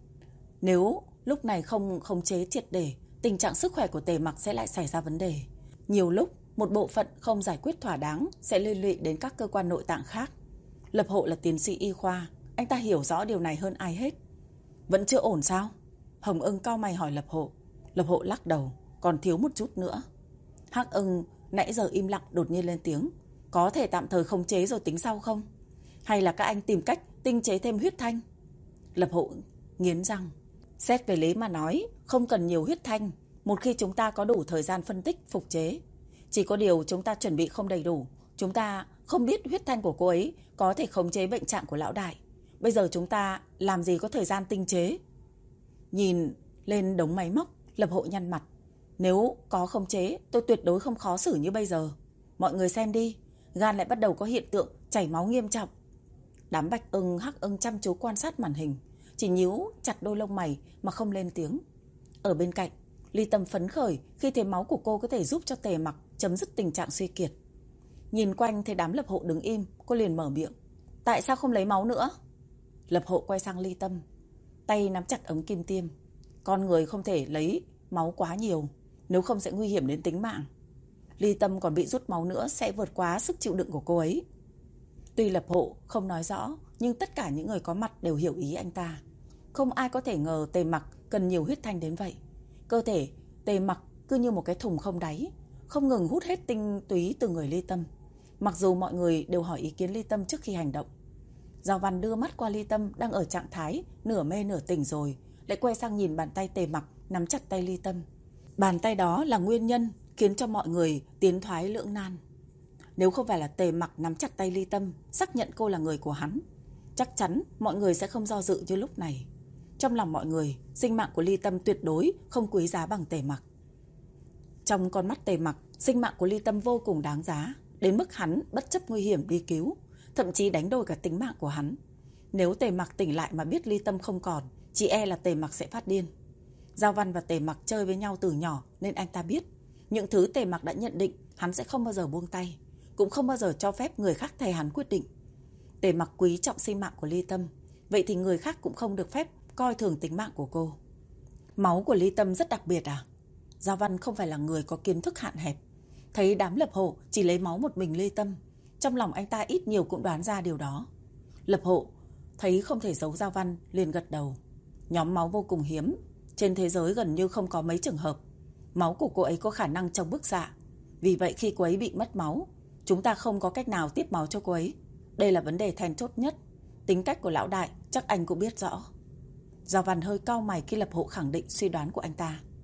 Nếu lúc này không khống chế triệt để, tình trạng sức khỏe của Tề Mặc sẽ lại xảy ra vấn đề. Nhiều lúc một bộ phận không giải quyết thỏa đáng sẽ liên lụy đến các cơ quan nội tạng khác. Lập Hộ là tiến sĩ y khoa, anh ta hiểu rõ điều này hơn ai hết. Vẫn chưa ổn sao? Hồng Ưng cau mày hỏi Lập Hộ. Lập Hộ lắc đầu, còn thiếu một chút nữa. Hắc Ưng nãy giờ im lặng đột nhiên lên tiếng. Có thể tạm thời khống chế rồi tính sau không? Hay là các anh tìm cách tinh chế thêm huyết thanh? Lập Hộ nghiến răng. Xét về lý mà nói, không cần nhiều huyết thanh. Một khi chúng ta có đủ thời gian phân tích, phục chế. Chỉ có điều chúng ta chuẩn bị không đầy đủ. Chúng ta không biết huyết thanh của cô ấy có thể khống chế bệnh trạng của lão đại. Bây giờ chúng ta làm gì có thời gian tinh chế? Nhìn lên đống máy móc, Lập Hộ nhăn mặt. Nếu có khống chế, tôi tuyệt đối không khó xử như bây giờ. Mọi người xem đi, gan lại bắt đầu có hiện tượng chảy máu nghiêm trọng. Đám Bạch Ưng, Hắc Ưng chăm chú quan sát màn hình, chỉ nhíu chặt đôi lông mày mà không lên tiếng. Ở bên cạnh, Ly Tâm phấn khởi khi thấy máu của cô có thể giúp cho Tề Mặc chấm dứt tình trạng suy kiệt. Nhìn quanh thấy đám Lập Hộ đứng im, cô liền mở miệng. Tại sao không lấy máu nữa? Lập Hộ quay sang Ly Tâm, tay nắm chặt ống kim tiêm. Con người không thể lấy máu quá nhiều, nếu không sẽ nguy hiểm đến tính mạng. Ly Tâm còn bị rút máu nữa sẽ vượt quá sức chịu đựng của cô ấy. Tuy Lập Hộ không nói rõ, nhưng tất cả những người có mặt đều hiểu ý anh ta. Không ai có thể ngờ Tề Mặc cần nhiều huyết thanh đến vậy. Cơ thể Tề Mặc cứ như một cái thùng không đáy, không ngừng hút hết tinh túy từ người Ly Tâm. Mặc dù mọi người đều hỏi ý kiến Ly Tâm trước khi hành động. Giao Văn đưa mắt qua Ly Tâm đang ở trạng thái nửa mê nửa tỉnh rồi, lại quay sang nhìn bàn tay Tề Mặc nắm chặt tay Ly Tâm. Bàn tay đó là nguyên nhân khiến cho mọi người tiến thoái lưỡng nan. Nếu không phải là Tề Mặc nắm chặt tay Ly Tâm, xác nhận cô là người của hắn, chắc chắn mọi người sẽ không do dự như lúc này. Trong lòng mọi người, sinh mạng của Ly Tâm tuyệt đối không quý giá bằng Tề Mặc. Trong con mắt Tề Mặc, sinh mạng của Ly Tâm vô cùng đáng giá, đến mức hắn bất chấp nguy hiểm đi cứu, thậm chí đánh đổi cả tính mạng của hắn. Nếu Tề Mặc tỉnh lại mà biết Ly Tâm không còn, chỉ e là Tề Mặc sẽ phát điên. Giao Văn và Tề Mặc chơi với nhau từ nhỏ nên anh ta biết những thứ Tề Mặc đã nhận định hắn sẽ không bao giờ buông tay, cũng không bao giờ cho phép người khác thay hắn quyết định. Tề Mặc quý trọng sinh mạng của Ly Tâm, vậy thì người khác cũng không được phép coi thường tính mạng của cô. Máu của Ly Tâm rất đặc biệt à? Giao Văn không phải là người có kiến thức hạn hẹp. Thấy đám Lập Hộ chỉ lấy máu một mình Ly Tâm, trong lòng anh ta ít nhiều cũng đoán ra điều đó. Lập Hộ thấy không thể giấu Giao Văn, liền gật đầu. Nhóm máu vô cùng hiếm, trên thế giới gần như không có mấy trường hợp. Máu của cô ấy có khả năng chống bức xạ. Vì vậy khi cô ấy bị mất máu, chúng ta không có cách nào tiếp máu cho cô ấy. Đây là vấn đề then chốt nhất. Tính cách của lão đại chắc anh cũng biết rõ. Giao Văn hơi cau mày khi Lập Hộ khẳng định suy đoán của anh ta.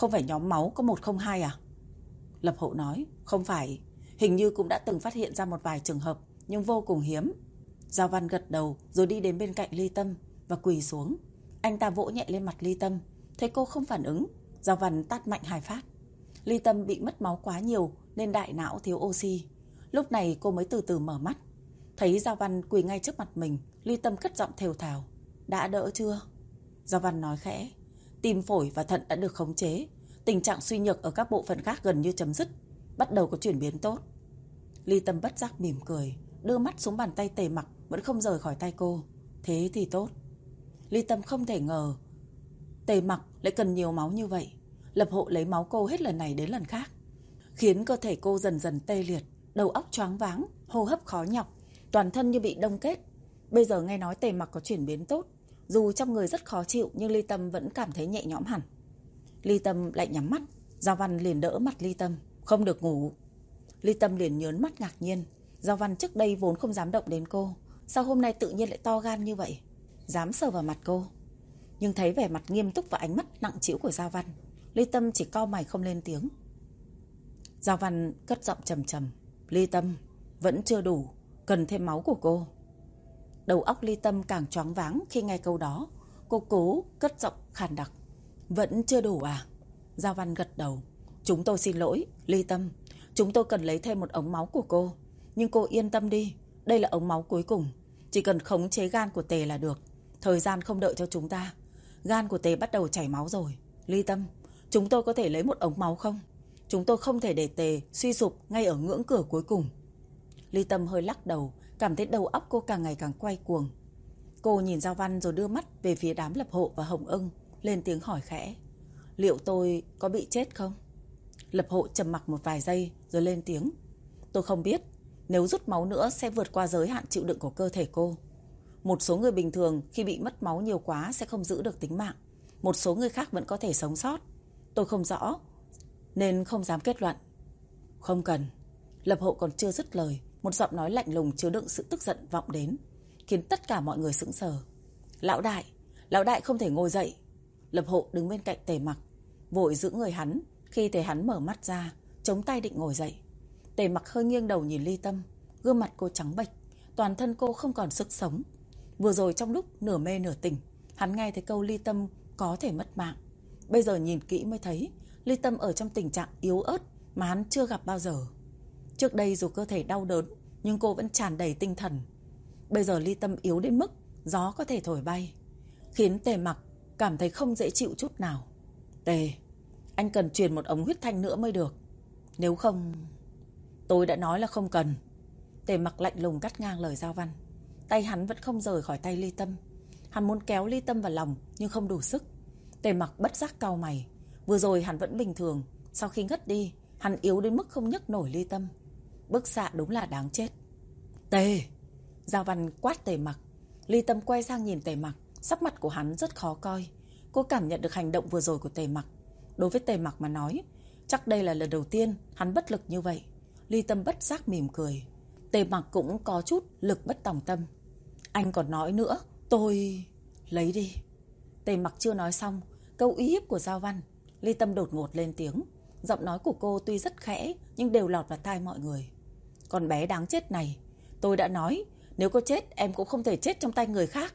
Không phải nhóm máu có 102 à? Lập Hộ nói, không phải. Hình như cũng đã từng phát hiện ra một vài trường hợp, nhưng vô cùng hiếm. Giao Văn gật đầu rồi đi đến bên cạnh Ly Tâm và quỳ xuống. Anh ta vỗ nhẹ lên mặt Ly Tâm. Thấy cô không phản ứng, Giao Văn tát mạnh 2 phát. Ly Tâm bị mất máu quá nhiều nên đại não thiếu oxy. Lúc này cô mới từ từ mở mắt. Thấy Giao Văn quỳ ngay trước mặt mình, Ly Tâm cất giọng thều thào. Đã đỡ chưa? Giao Văn nói khẽ. Tim phổi và thận đã được khống chế. Tình trạng suy nhược ở các bộ phận khác gần như chấm dứt. Bắt đầu có chuyển biến tốt. Ly Tâm bất giác mỉm cười, đưa mắt xuống bàn tay Tề Mặc vẫn không rời khỏi tay cô. Thế thì tốt. Ly Tâm không thể ngờ Tề Mặc lại cần nhiều máu như vậy. Lập Hộ lấy máu cô hết lần này đến lần khác, khiến cơ thể cô dần dần tê liệt, đầu óc choáng váng, hô hấp khó nhọc, toàn thân như bị đông kết. Bây giờ nghe nói Tề Mặc có chuyển biến tốt, dù trong người rất khó chịu nhưng Ly Tâm vẫn cảm thấy nhẹ nhõm hẳn. Ly Tâm lại nhắm mắt. Giao Văn liền đỡ mặt Ly Tâm. Không được ngủ. Ly Tâm liền nhớn mắt ngạc nhiên. Giao Văn trước đây vốn không dám động đến cô, sao hôm nay tự nhiên lại to gan như vậy, dám sờ vào mặt cô. Nhưng thấy vẻ mặt nghiêm túc và ánh mắt nặng trĩu của Giao Văn, Ly Tâm chỉ cau mày không lên tiếng. Giao Văn cất giọng trầm trầm. Ly Tâm, vẫn chưa đủ, cần thêm máu của cô. Đầu óc Ly Tâm càng choáng váng khi nghe câu đó. Cô cố cất giọng khàn đặc. Vẫn chưa đủ à? Giao Văn gật đầu. Chúng tôi xin lỗi, Ly Tâm. Chúng tôi cần lấy thêm một ống máu của cô. Nhưng cô yên tâm đi, đây là ống máu cuối cùng. Chỉ cần khống chế gan của Tề là được. Thời gian không đợi cho chúng ta. Gan của Tề bắt đầu chảy máu rồi. Ly Tâm, chúng tôi có thể lấy một ống máu không? Chúng tôi không thể để Tề suy sụp ngay ở ngưỡng cửa cuối cùng. Ly Tâm hơi lắc đầu, cảm thấy đầu óc cô càng ngày càng quay cuồng. Cô nhìn Giao Văn rồi đưa mắt về phía đám Lập Hộ và Hồng Ưng, lên tiếng hỏi khẽ. Liệu tôi có bị chết không? Lập Hộ trầm mặc một vài giây rồi lên tiếng. Tôi không biết. Nếu rút máu nữa sẽ vượt qua giới hạn chịu đựng của cơ thể cô. Một số người bình thường khi bị mất máu nhiều quá sẽ không giữ được tính mạng. Một số người khác vẫn có thể sống sót. Tôi không rõ nên không dám kết luận. Không cần. Lập Hộ còn chưa dứt lời, một giọng nói lạnh lùng chứa đựng sự tức giận vọng đến, khiến tất cả mọi người sững sờ. Lão đại không thể ngồi dậy. Lập Hộ đứng bên cạnh Tề Mặc, vội giữ người hắn. Khi thấy hắn mở mắt ra, chống tay định ngồi dậy. Tề Mặc hơi nghiêng đầu nhìn Ly Tâm. Gương mặt cô trắng bệch, toàn thân cô không còn sức sống. Vừa rồi trong lúc nửa mê nửa tỉnh, hắn nghe thấy câu Ly Tâm có thể mất mạng. Bây giờ nhìn kỹ mới thấy Ly Tâm ở trong tình trạng yếu ớt mà hắn chưa gặp bao giờ. Trước đây dù cơ thể đau đớn, nhưng cô vẫn tràn đầy tinh thần. Bây giờ Ly Tâm yếu đến mức gió có thể thổi bay, khiến Tề Mặc cảm thấy không dễ chịu chút nào. Tề, anh cần truyền một ống huyết thanh nữa mới được. Nếu không... Tôi đã nói là không cần. Tề Mặc lạnh lùng cắt ngang lời Giao Văn. Tay hắn vẫn không rời khỏi tay Ly Tâm. Hắn muốn kéo Ly Tâm vào lòng nhưng không đủ sức. Tề Mặc bất giác cau mày. Vừa rồi hắn vẫn bình thường, sau khi ngất đi hắn yếu đến mức không nhấc nổi Ly Tâm. Bức xạ đúng là đáng chết. Tề! Giao Văn quát Tề Mặc. Ly Tâm quay sang nhìn Tề Mặc. Sắc mặt của hắn rất khó coi. Cô cảm nhận được hành động vừa rồi của Tề Mặc. Đối với Tề Mặc mà nói, chắc đây là lần đầu tiên hắn bất lực như vậy. Ly Tâm bất giác mỉm cười. Tề Mặc cũng có chút lực bất tòng tâm. Anh còn nói nữa, tôi... Lấy đi. Tề Mặc chưa nói xong câu uy hiếp của Giao Văn, Ly Tâm đột ngột lên tiếng. Giọng nói của cô tuy rất khẽ nhưng đều lọt vào tai mọi người. Con bé đáng chết này, tôi đã nói nếu có chết em cũng không thể chết trong tay người khác.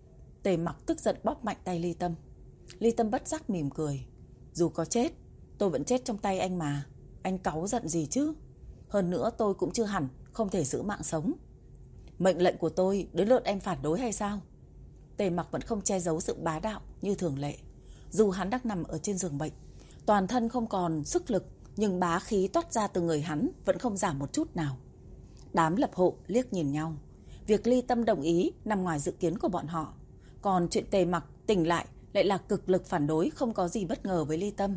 Tề Mặc tức giận bóp mạnh tay Ly Tâm. Ly Tâm bất giác mỉm cười. Dù có chết, tôi vẫn chết trong tay anh mà. Anh cáu giận gì chứ? Hơn nữa tôi cũng chưa hẳn không thể giữ mạng sống. Mệnh lệnh của tôi đến lượt em phản đối hay sao? Tề Mặc vẫn không che giấu sự bá đạo như thường lệ. Dù hắn đang nằm ở trên giường bệnh, toàn thân không còn sức lực, nhưng bá khí toát ra từ người hắn vẫn không giảm một chút nào. Đám Lập Hộ liếc nhìn nhau. Việc Ly Tâm đồng ý nằm ngoài dự kiến của bọn họ. Còn chuyện Tề Mặc tỉnh lại là cực lực phản đối, không có gì bất ngờ với Ly Tâm.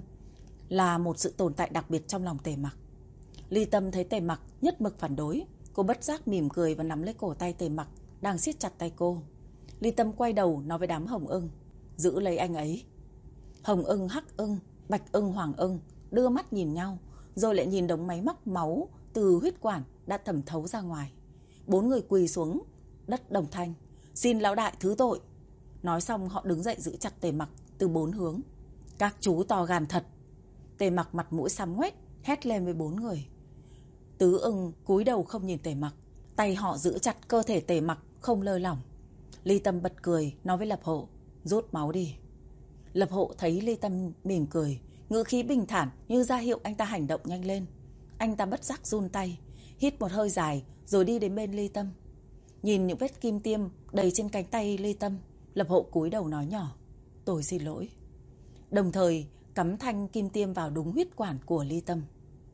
Là một sự tồn tại đặc biệt trong lòng Tề Mặc. Ly Tâm thấy Tề Mặc nhất mực phản đối, cô bất giác mỉm cười và nắm lấy cổ tay Tề Mặc đang siết chặt tay cô. Ly Tâm quay đầu nói với đám Hồng Ưng. Giữ lấy anh ấy. Hồng Ưng, Hắc Ưng, Bạch Ưng, Hoàng Ưng đưa mắt nhìn nhau, rồi lại nhìn đống máy móc máu từ huyết quản đã thẩm thấu ra ngoài. 4 người quỳ xuống đất đồng thanh. Xin lão đại thứ tội. Nói xong họ đứng dậy giữ chặt Tề Mặc từ 4 hướng. Các chú to gan thật. Tề Mặc mặt mũi xám ngoét, hét lên với 4 người. Tứ Ưng cúi đầu không nhìn Tề Mặc, tay họ giữ chặt cơ thể Tề Mặc không lơi lỏng. Ly Tâm bật cười nói với Lập Hộ, rút máu đi. Lập Hộ thấy Ly Tâm mỉm cười, ngữ khí bình thản như ra hiệu anh ta hành động nhanh lên. Anh ta bất giác run tay, hít một hơi dài rồi đi đến bên Ly Tâm. Nhìn những vết kim tiêm đầy trên cánh tay Ly Tâm, Lập Hộ cúi đầu nói nhỏ, tôi xin lỗi. Đồng thời cắm thanh kim tiêm vào đúng huyết quản của Ly Tâm.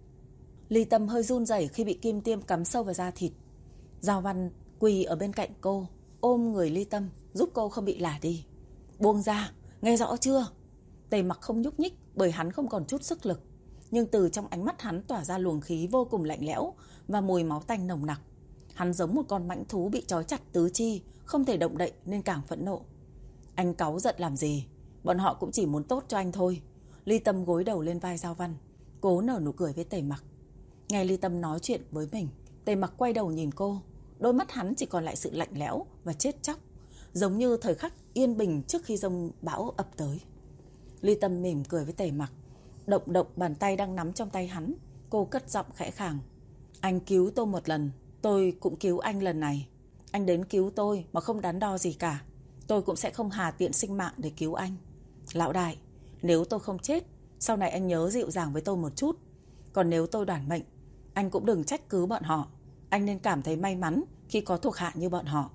Ly Tâm hơi run rẩy khi bị kim tiêm cắm sâu vào da thịt. Giao Văn quỳ ở bên cạnh cô, ôm người Ly Tâm, giúp cô không bị lả đi. Buông ra, nghe rõ chưa? Tề Mặc không nhúc nhích bởi hắn không còn chút sức lực. Nhưng từ trong ánh mắt hắn tỏa ra luồng khí vô cùng lạnh lẽo và mùi máu tanh nồng nặc. Hắn giống một con mãnh thú bị trói chặt tứ chi, không thể động đậy nên càng phẫn nộ. Anh cáu giận làm gì? Bọn họ cũng chỉ muốn tốt cho anh thôi. Ly Tâm gối đầu lên vai Giao Văn, cố nở nụ cười với Tề Mặc. Nghe Ly Tâm nói chuyện với mình, Tề Mặc quay đầu nhìn cô. Đôi mắt hắn chỉ còn lại sự lạnh lẽo và chết chóc, giống như thời khắc yên bình trước khi giông bão ập tới. Ly Tâm mỉm cười với Tề Mặc, động động bàn tay đang nắm trong tay hắn. Cô cất giọng khẽ khàng, anh cứu tôi một lần, tôi cũng cứu anh lần này. Anh đến cứu tôi mà không đắn đo gì cả, tôi cũng sẽ không hà tiện sinh mạng để cứu anh. Lão đại, nếu tôi không chết, sau này anh nhớ dịu dàng với tôi một chút. Còn nếu tôi đoản mệnh, anh cũng đừng trách cứ bọn họ. Anh nên cảm thấy may mắn khi có thuộc hạ như bọn họ.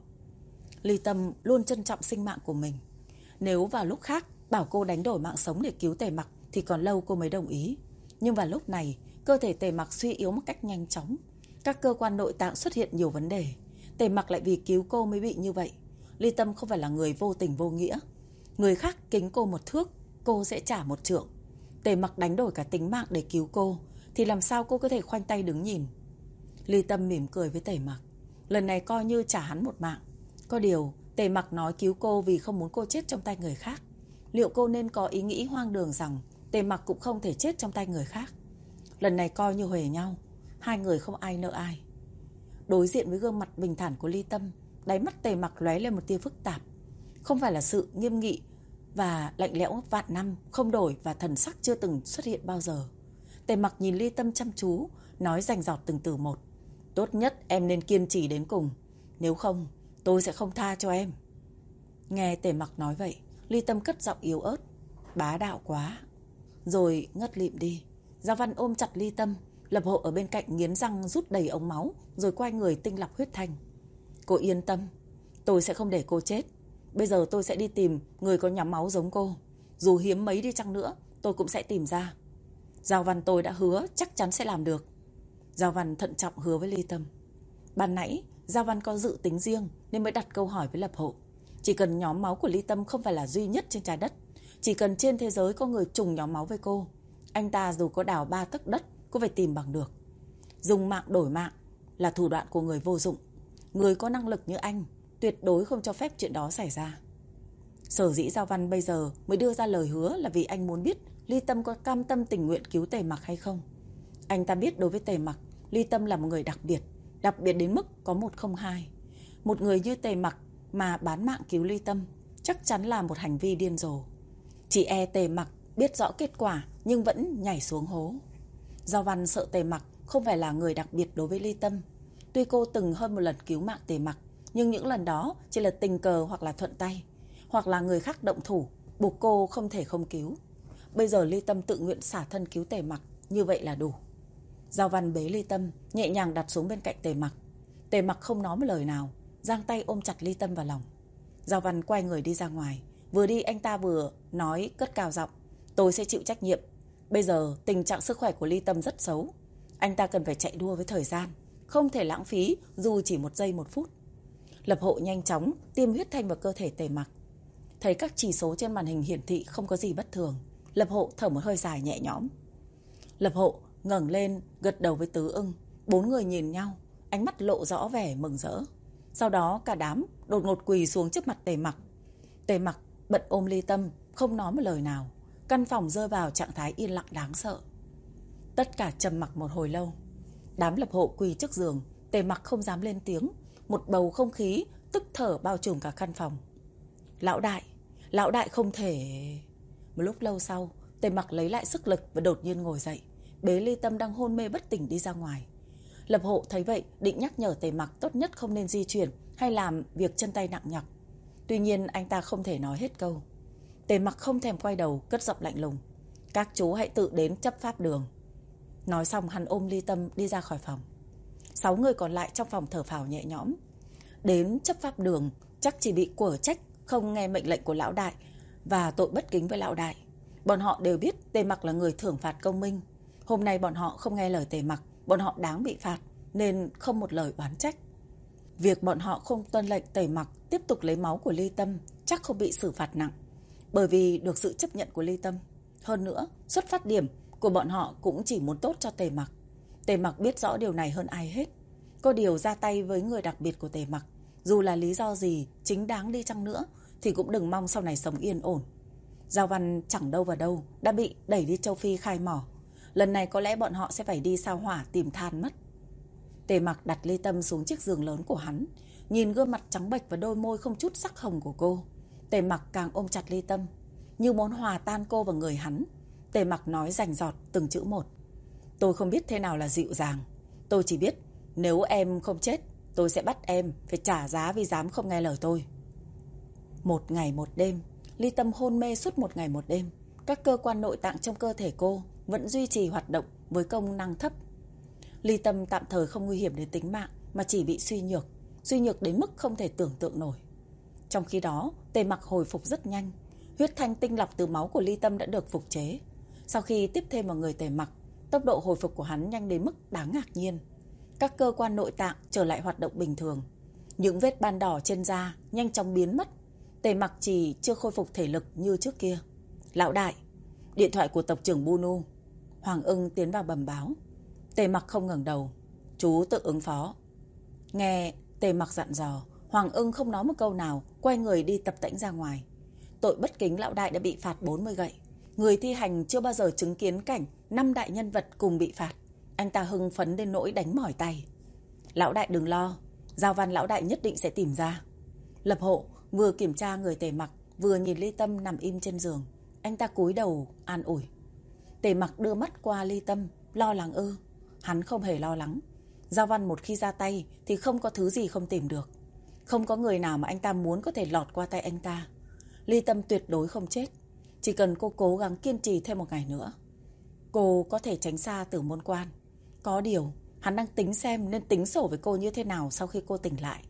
Ly Tâm luôn trân trọng sinh mạng của mình. Nếu vào lúc khác bảo cô đánh đổi mạng sống để cứu Tề Mặc thì còn lâu cô mới đồng ý. Nhưng vào lúc này, cơ thể Tề Mặc suy yếu một cách nhanh chóng. Các cơ quan nội tạng xuất hiện nhiều vấn đề. Tề Mặc lại vì cứu cô mới bị như vậy. Ly Tâm không phải là người vô tình vô nghĩa. Người khác kính cô một thước, cô sẽ trả một trượng. Tề Mặc đánh đổi cả tính mạng để cứu cô, thì làm sao cô có thể khoanh tay đứng nhìn. Ly Tâm mỉm cười với Tề Mặc, lần này coi như trả hắn một mạng. Có điều Tề Mặc nói cứu cô vì không muốn cô chết trong tay người khác. Liệu cô nên có ý nghĩ hoang đường rằng Tề Mặc cũng không thể chết trong tay người khác? Lần này coi như huề nhau, hai người không ai nợ ai. Đối diện với gương mặt bình thản của Ly Tâm, đáy mắt Tề Mặc lóe lên một tia phức tạp. Không phải là sự nghiêm nghị và lạnh lẽo vạn năm không đổi và thần sắc chưa từng xuất hiện bao giờ. Tề Mặc nhìn Ly Tâm chăm chú, nói rành rọt từng từ một. Tốt nhất em nên kiên trì đến cùng, nếu không tôi sẽ không tha cho em. Nghe Tề Mặc nói vậy, Ly Tâm cất giọng yếu ớt, bá đạo quá, rồi ngất lịm đi. Giao Văn ôm chặt Ly Tâm, Lập Hộ ở bên cạnh nghiến răng rút đầy ống máu, rồi quay người tinh lọc huyết thanh. Cô yên tâm, tôi sẽ không để cô chết. Bây giờ tôi sẽ đi tìm người có nhóm máu giống cô. Dù hiếm mấy đi chăng nữa, tôi cũng sẽ tìm ra. Giao Văn tôi đã hứa chắc chắn sẽ làm được. Giao Văn thận trọng hứa với Ly Tâm. Ban nãy Giao Văn có dự tính riêng nên mới đặt câu hỏi với Lập Hộ. Chỉ cần nhóm máu của Ly Tâm không phải là duy nhất trên trái đất, chỉ cần trên thế giới có người trùng nhóm máu với cô, anh ta dù có đào 3 tấc đất cũng phải tìm bằng được. Dùng mạng đổi mạng là thủ đoạn của người vô dụng. Người có năng lực như anh tuyệt đối không cho phép chuyện đó xảy ra. Sở dĩ Giao Văn bây giờ mới đưa ra lời hứa là vì anh muốn biết Ly Tâm có cam tâm tình nguyện cứu Tề Mặc hay không. Anh ta biết đối với Tề Mặc, Ly Tâm là một người đặc biệt đến mức có 102. Một người như Tề Mặc mà bán mạng cứu Ly Tâm chắc chắn là một hành vi điên rồ. Chỉ e Tề Mặc biết rõ kết quả nhưng vẫn nhảy xuống hố. Giao Văn sợ Tề Mặc không phải là người đặc biệt đối với Ly Tâm. Tuy cô từng hơn một lần cứu mạng Tề Mặc, nhưng những lần đó chỉ là tình cờ hoặc là thuận tay, hoặc là người khác động thủ buộc cô không thể không cứu. Bây giờ Ly Tâm tự nguyện xả thân cứu Tề Mặc, như vậy là đủ. Giao Văn bế Ly Tâm nhẹ nhàng đặt xuống bên cạnh Tề Mặc. Tề Mặc không nói một lời nào, giang tay ôm chặt Ly Tâm vào lòng. Giao Văn quay người đi ra ngoài. Vừa đi anh ta vừa nói cất cao giọng, tôi sẽ chịu trách nhiệm. Bây giờ tình trạng sức khỏe của Ly Tâm rất xấu, anh ta cần phải chạy đua với thời gian, không thể lãng phí dù chỉ 1 giây 1 phút. Lập Hộ nhanh chóng tiêm huyết thanh vào cơ thể Tề Mặc. Thấy các chỉ số trên màn hình hiển thị không có gì bất thường, Lập Hộ thở một hơi dài nhẹ nhõm. Lập Hộ ngẩng lên gật đầu với Tứ Ưng. 4 người nhìn nhau, ánh mắt lộ rõ vẻ mừng rỡ. Sau đó cả đám đột ngột quỳ xuống trước mặt Tề Mặc. Tề Mặc bận ôm Ly Tâm, không nói một lời nào. Căn phòng rơi vào trạng thái yên lặng đáng sợ. Tất cả trầm mặc một hồi lâu. Đám Lập Hộ quỳ trước giường, Tề Mặc không dám lên tiếng. Một bầu không khí tức thở bao trùm cả căn phòng. Lão đại không thể... Một lúc lâu sau, Tề Mặc lấy lại sức lực và đột nhiên ngồi dậy, bế Ly Tâm đang hôn mê bất tỉnh đi ra ngoài. Lập Hộ thấy vậy định nhắc nhở Tề Mặc tốt nhất không nên di chuyển hay làm việc chân tay nặng nhọc. Tuy nhiên anh ta không thể nói hết câu. Tề Mặc không thèm quay đầu, cất giọng lạnh lùng: "Các chú hãy tự đến chấp pháp đường." Nói xong hắn ôm Ly Tâm đi ra khỏi phòng. 6 người còn lại trong phòng thở phào nhẹ nhõm. Đến chấp pháp đường chắc chỉ bị quở trách không nghe mệnh lệnh của lão đại và tội bất kính với lão đại. Bọn họ đều biết Tề Mặc là người thưởng phạt công minh. Hôm nay bọn họ không nghe lời Tề Mặc, bọn họ đáng bị phạt nên không một lời oán trách. Việc bọn họ không tuân lệnh Tề Mặc tiếp tục lấy máu của Ly Tâm chắc không bị xử phạt nặng, bởi vì được sự chấp nhận của Ly Tâm. Hơn nữa, xuất phát điểm của bọn họ cũng chỉ muốn tốt cho Tề Mặc. Tề Mặc biết rõ điều này hơn ai hết. Có điều ra tay với người đặc biệt của Tề Mặc, dù là lý do gì chính đáng đi chăng nữa thì cũng đừng mong sau này sống yên ổn. Giao Văn chẳng đâu vào đâu đã bị đẩy đi châu Phi khai mỏ. Lần này có lẽ bọn họ sẽ phải đi sao Hỏa tìm than mất. Tề Mặc đặt Ly Tâm xuống chiếc giường lớn của hắn, nhìn gương mặt trắng bệch và đôi môi không chút sắc hồng của cô. Tề Mặc càng ôm chặt Ly Tâm, như muốn hòa tan cô vào người hắn. Tề Mặc nói rành rọt từng chữ một: "Tôi không biết thế nào là dịu dàng. Tôi chỉ biết nếu em không chết, tôi sẽ bắt em phải trả giá vì dám không nghe lời tôi." 1 ngày 1 đêm, Ly Tâm hôn mê suốt 1 ngày 1 đêm. Các cơ quan nội tạng trong cơ thể cô vẫn duy trì hoạt động với công năng thấp. Ly Tâm tạm thời không nguy hiểm đến tính mạng mà chỉ bị suy nhược đến mức không thể tưởng tượng nổi. Trong khi đó, Tề Mặc hồi phục rất nhanh. Huyết thanh tinh lọc từ máu của Ly Tâm đã được phục chế. Sau khi tiếp thêm vào người Tề Mặc, tốc độ hồi phục của hắn nhanh đến mức đáng ngạc nhiên. Các cơ quan nội tạng trở lại hoạt động bình thường. Những vết ban đỏ trên da nhanh chóng biến mất. Tề Mặc chỉ chưa khôi phục thể lực như trước kia. "Lão đại, điện thoại của tộc trưởng Bunu." Hoàng Ưng tiến vào bẩm báo. Tề Mặc không ngẩng đầu: "Chú tự ứng phó." Nghe Tề Mặc dặn dò, Hoàng Ưng không nói một câu nào, quay người đi tập tễnh ra ngoài. Tội bất kính lão đại đã bị phạt 40 gậy. Người thi hành chưa bao giờ chứng kiến cảnh 5 đại nhân vật cùng bị phạt. Anh ta hưng phấn đến nỗi đánh mỏi tay. "Lão đại đừng lo, Giao Văn lão đại nhất định sẽ tìm ra." Lập Hộ vừa kiểm tra người Tề Mặc, vừa nhìn Ly Tâm nằm im trên giường. Anh ta cúi đầu an ủi. Tề Mặc đưa mắt qua Ly Tâm. Lo lắng ư? Hắn không hề lo lắng. Giao Văn một khi ra tay thì không có thứ gì không tìm được. Không có người nào mà anh ta muốn có thể lọt qua tay anh ta. Ly Tâm tuyệt đối không chết. Chỉ cần cô cố gắng kiên trì thêm 1 ngày nữa, cô có thể tránh xa Tử Môn Quan. Có điều, hắn đang tính xem nên tính sổ với cô như thế nào sau khi cô tỉnh lại.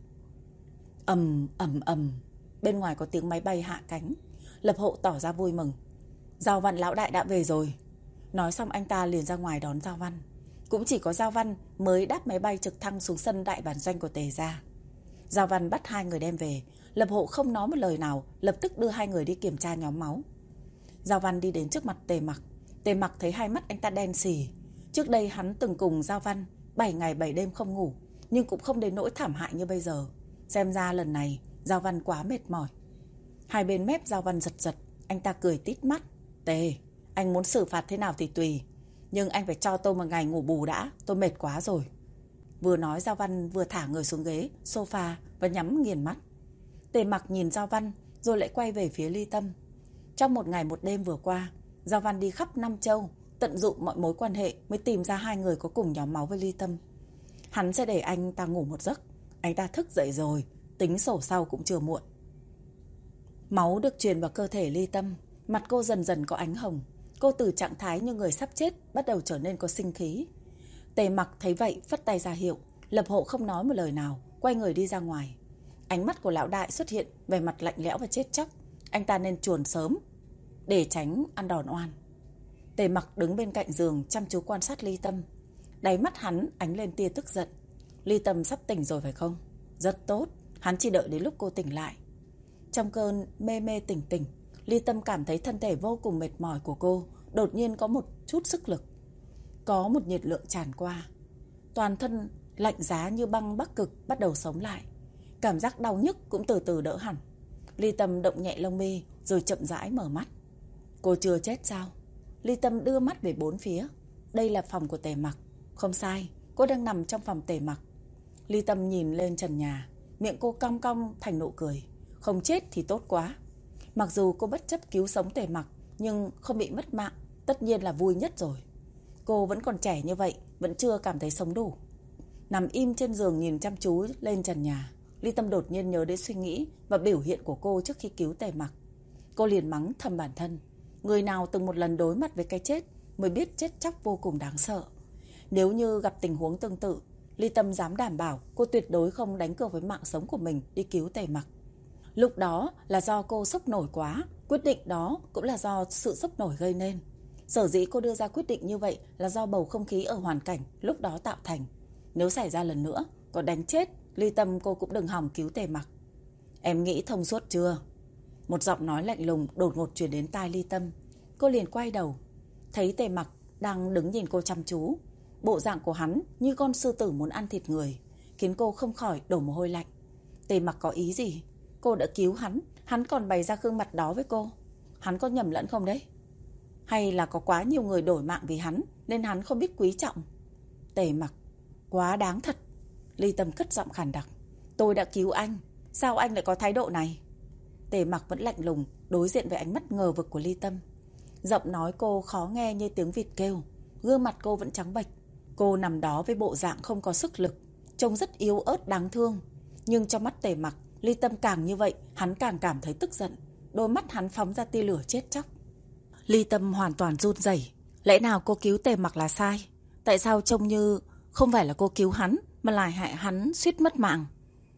Ầm ầm ầm, bên ngoài có tiếng máy bay hạ cánh. Lập Hộ tỏ ra vui mừng. "Giao Văn lão đại đã về rồi." Nói xong anh ta liền ra ngoài đón Giao Văn. Cũng chỉ có Giao Văn mới đáp máy bay trực thăng xuống sân đại bản doanh của Tề gia. Giao Văn bắt 2 người đem về. Lập Hộ không nói một lời nào, lập tức đưa 2 người đi kiểm tra nhóm máu. Giao Văn đi đến trước mặt Tề Mặc. Tề Mặc thấy hai mắt anh ta đen xì. Trước đây hắn từng cùng Giao Văn 7 ngày 7 đêm không ngủ, nhưng cũng không đến nỗi thảm hại như bây giờ. Xem ra lần này Giao Văn quá mệt mỏi. Hai bên mép Giao Văn giật giật. Anh ta cười tít mắt. "Tề, anh muốn xử phạt thế nào thì tùy, nhưng anh phải cho tôi 1 ngày ngủ bù đã. Tôi mệt quá rồi." Vừa nói Giao Văn vừa thả người xuống ghế sofa và nhắm nghiền mắt. Tề Mặc nhìn Giao Văn rồi lại quay về phía Ly Tâm. Trong 1 ngày 1 đêm vừa qua, Giao Văn đi khắp Nam Châu, tận dụng mọi mối quan hệ mới tìm ra 2 người có cùng nhóm máu với Ly Tâm. Hắn sẽ để anh ta ngủ một giấc. Anh ta thức dậy rồi, tính sổ sau cũng chưa muộn. Máu được truyền vào cơ thể Ly Tâm, mặt cô dần dần có ánh hồng. Cô từ trạng thái như người sắp chết bắt đầu trở nên có sinh khí. Tề Mặc thấy vậy phất tay ra hiệu. Lập Hộ không nói một lời nào, quay người đi ra ngoài. Ánh mắt của lão đại xuất hiện vẻ mặt lạnh lẽo và chết chóc. Anh ta nên chuồn sớm để tránh ăn đòn oan. Tề Mặc đứng bên cạnh giường chăm chú quan sát Ly Tâm. Đáy mắt hắn ánh lên tia tức giận. Ly Tâm sắp tỉnh rồi phải không? Rất tốt, hắn chỉ đợi đến lúc cô tỉnh lại. Trong cơn mê mê tỉnh tỉnh, Ly Tâm cảm thấy thân thể vô cùng mệt mỏi của cô đột nhiên có một chút sức lực. Có một nhiệt lượng tràn qua. Toàn thân lạnh giá như băng Bắc Cực bắt đầu sống lại. Cảm giác đau nhức cũng từ từ đỡ hẳn. Ly Tâm động nhẹ lông mi rồi chậm rãi mở mắt. Cô chưa chết sao? Ly Tâm đưa mắt về bốn phía. Đây là phòng của Tề Mặc. Không sai, cô đang nằm trong phòng Tề Mặc. Ly Tâm nhìn lên trần nhà, miệng cô cong cong thành nụ cười. Không chết thì tốt quá. Mặc dù cô bất chấp cứu sống Tề Mặc, nhưng không bị mất mạng Tất nhiên là vui nhất rồi. Cô vẫn còn trẻ như vậy, vẫn chưa cảm thấy sống đủ. Nằm im trên giường nhìn chăm chú lên trần nhà, Ly Tâm đột nhiên nhớ đến suy nghĩ và biểu hiện của cô trước khi cứu Tề Mặc. Cô liền mắng thầm bản thân. Người nào từng một lần đối mặt với cái chết mới biết chết chóc vô cùng đáng sợ. Nếu như gặp tình huống tương tự, Ly Tâm dám đảm bảo cô tuyệt đối không đánh cược với mạng sống của mình đi cứu Tề Mặc. Lúc đó là do cô sốc nổi quá, quyết định đó cũng là do sự sốc nổi gây nên. Sở dĩ cô đưa ra quyết định như vậy là do bầu không khí ở hoàn cảnh lúc đó tạo thành. Nếu xảy ra lần nữa, có đánh chết, Ly Tâm cô cũng đừng hòng cứu Tề Mặc. Em nghĩ thông suốt chưa? Một giọng nói lạnh lùng đột ngột truyền đến tai Ly Tâm. Cô liền quay đầu, thấy Tề Mặc đang đứng nhìn cô chăm chú. Bộ dạng của hắn như con sư tử muốn ăn thịt người, khiến cô không khỏi đổ mồ hôi lạnh. Tề Mặc có ý gì? Cô đã cứu hắn còn bày ra gương mặt đó với cô. Hắn có nhầm lẫn không đấy? Hay là có quá nhiều người đổi mạng vì hắn nên hắn không biết quý trọng? Tề Mặc, quá đáng thật. Ly Tâm cất giọng khàn đặc. Tôi đã cứu anh, sao anh lại có thái độ này? Tề Mặc vẫn lạnh lùng đối diện với ánh mắt ngờ vực của Ly Tâm. Giọng nói cô khó nghe như tiếng vịt kêu. Gương mặt cô vẫn trắng bệch. Cô nằm đó với bộ dạng không có sức lực, trông rất yếu ớt đáng thương. Nhưng trong mắt Tề Mặc, Ly Tâm càng như vậy, hắn càng cảm thấy tức giận. Đôi mắt hắn phóng ra tia lửa chết chóc. Ly Tâm hoàn toàn run rẩy. Lẽ nào cô cứu Tề Mặc là sai? Tại sao trông như không phải là cô cứu hắn mà lại hại hắn suýt mất mạng?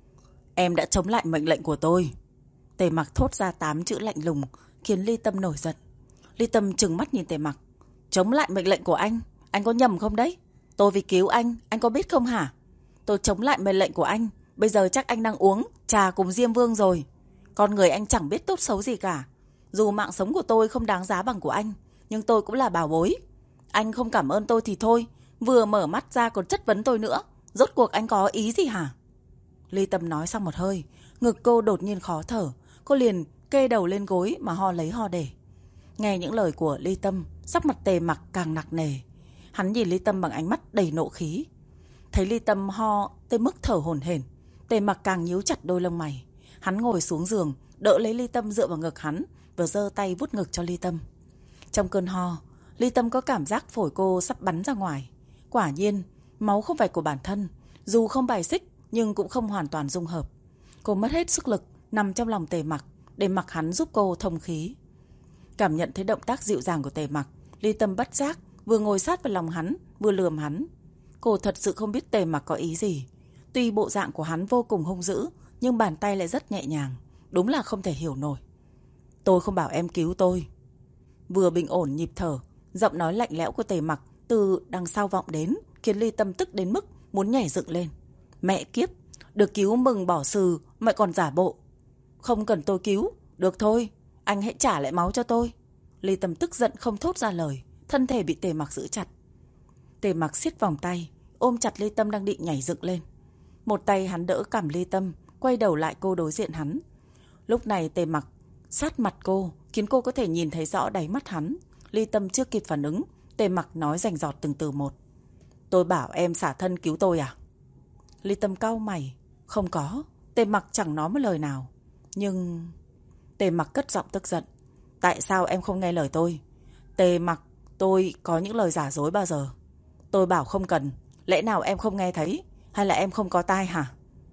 Em đã chống lại mệnh lệnh của tôi. Tề Mặc thốt ra 8 chữ lạnh lùng, khiến Ly Tâm nổi giận. Ly Tâm trừng mắt nhìn Tề Mặc. Chống lại mệnh lệnh của anh có nhầm không đấy? Tôi vì cứu anh có biết không hả? Tôi chống lại mệnh lệnh của anh, bây giờ chắc anh đang uống trà cùng Diêm Vương rồi. Con người anh chẳng biết tốt xấu gì cả. Dù mạng sống của tôi không đáng giá bằng của anh, nhưng tôi cũng là bảo bối. Anh không cảm ơn tôi thì thôi, vừa mở mắt ra còn chất vấn tôi nữa. Rốt cuộc anh có ý gì hả? Ly Tâm nói xong một hơi, ngực cô đột nhiên khó thở. Cô liền kê đầu lên gối mà ho lấy ho để. Nghe những lời của Ly Tâm, sắc mặt Tề Mặc càng nặng nề. Hắn nhìn Ly Tâm bằng ánh mắt đầy nộ khí. Thấy Ly Tâm ho tới mức thở hổn hển, Tề Mặc càng nhíu chặt đôi lông mày. Hắn ngồi xuống giường, đỡ lấy Ly Tâm dựa vào ngực hắn và giơ tay vuốt ngực cho Ly Tâm. Trong cơn ho, Ly Tâm có cảm giác phổi cô sắp bắn ra ngoài. Quả nhiên, máu không phải của bản thân, dù không bài xích nhưng cũng không hoàn toàn dung hợp. Cô mất hết sức lực, nằm trong lòng Tề Mặc để mặc hắn giúp cô thông khí. Cảm nhận thấy động tác dịu dàng của Tề Mặc, Ly Tâm bất giác vừa ngồi sát vào lòng hắn, vừa lườm hắn. Cô thật sự không biết Tề Mặc có ý gì. Tuy bộ dạng của hắn vô cùng hung dữ, nhưng bàn tay lại rất nhẹ nhàng. Đúng là không thể hiểu nổi. Tôi không bảo em cứu tôi. Vừa bình ổn nhịp thở, giọng nói lạnh lẽo của Tề Mặc từ đằng sau vọng đến, khiến Ly Tâm tức đến mức muốn nhảy dựng lên. Mẹ kiếp, được cứu mừng bỏ sừ mà còn giả bộ. Không cần tôi cứu, được thôi, anh hãy trả lại máu cho tôi. Ly Tâm tức giận không thốt ra lời, thân thể bị Tề Mặc giữ chặt. Tề Mặc siết vòng tay, ôm chặt Ly Tâm đang định nhảy dựng lên. Một tay hắn đỡ cằm Ly Tâm, quay đầu lại cô đối diện hắn. Lúc này Tề Mặc sát mặt cô, khiến cô có thể nhìn thấy rõ đáy mắt hắn. Ly Tâm chưa kịp phản ứng, Tề Mặc nói rành rọt từng từ một. Tôi bảo em xả thân cứu tôi à? Ly Tâm cau mày. Không có. Tề Mặc chẳng nói một lời nào. Nhưng... Tề Mặc cất giọng tức giận. Tại sao em không nghe lời tôi? Tề Mặc, tôi có những lời giả dối bao giờ? Tôi bảo không cần. Lẽ nào em không nghe thấy? Hay là em không có tai hả?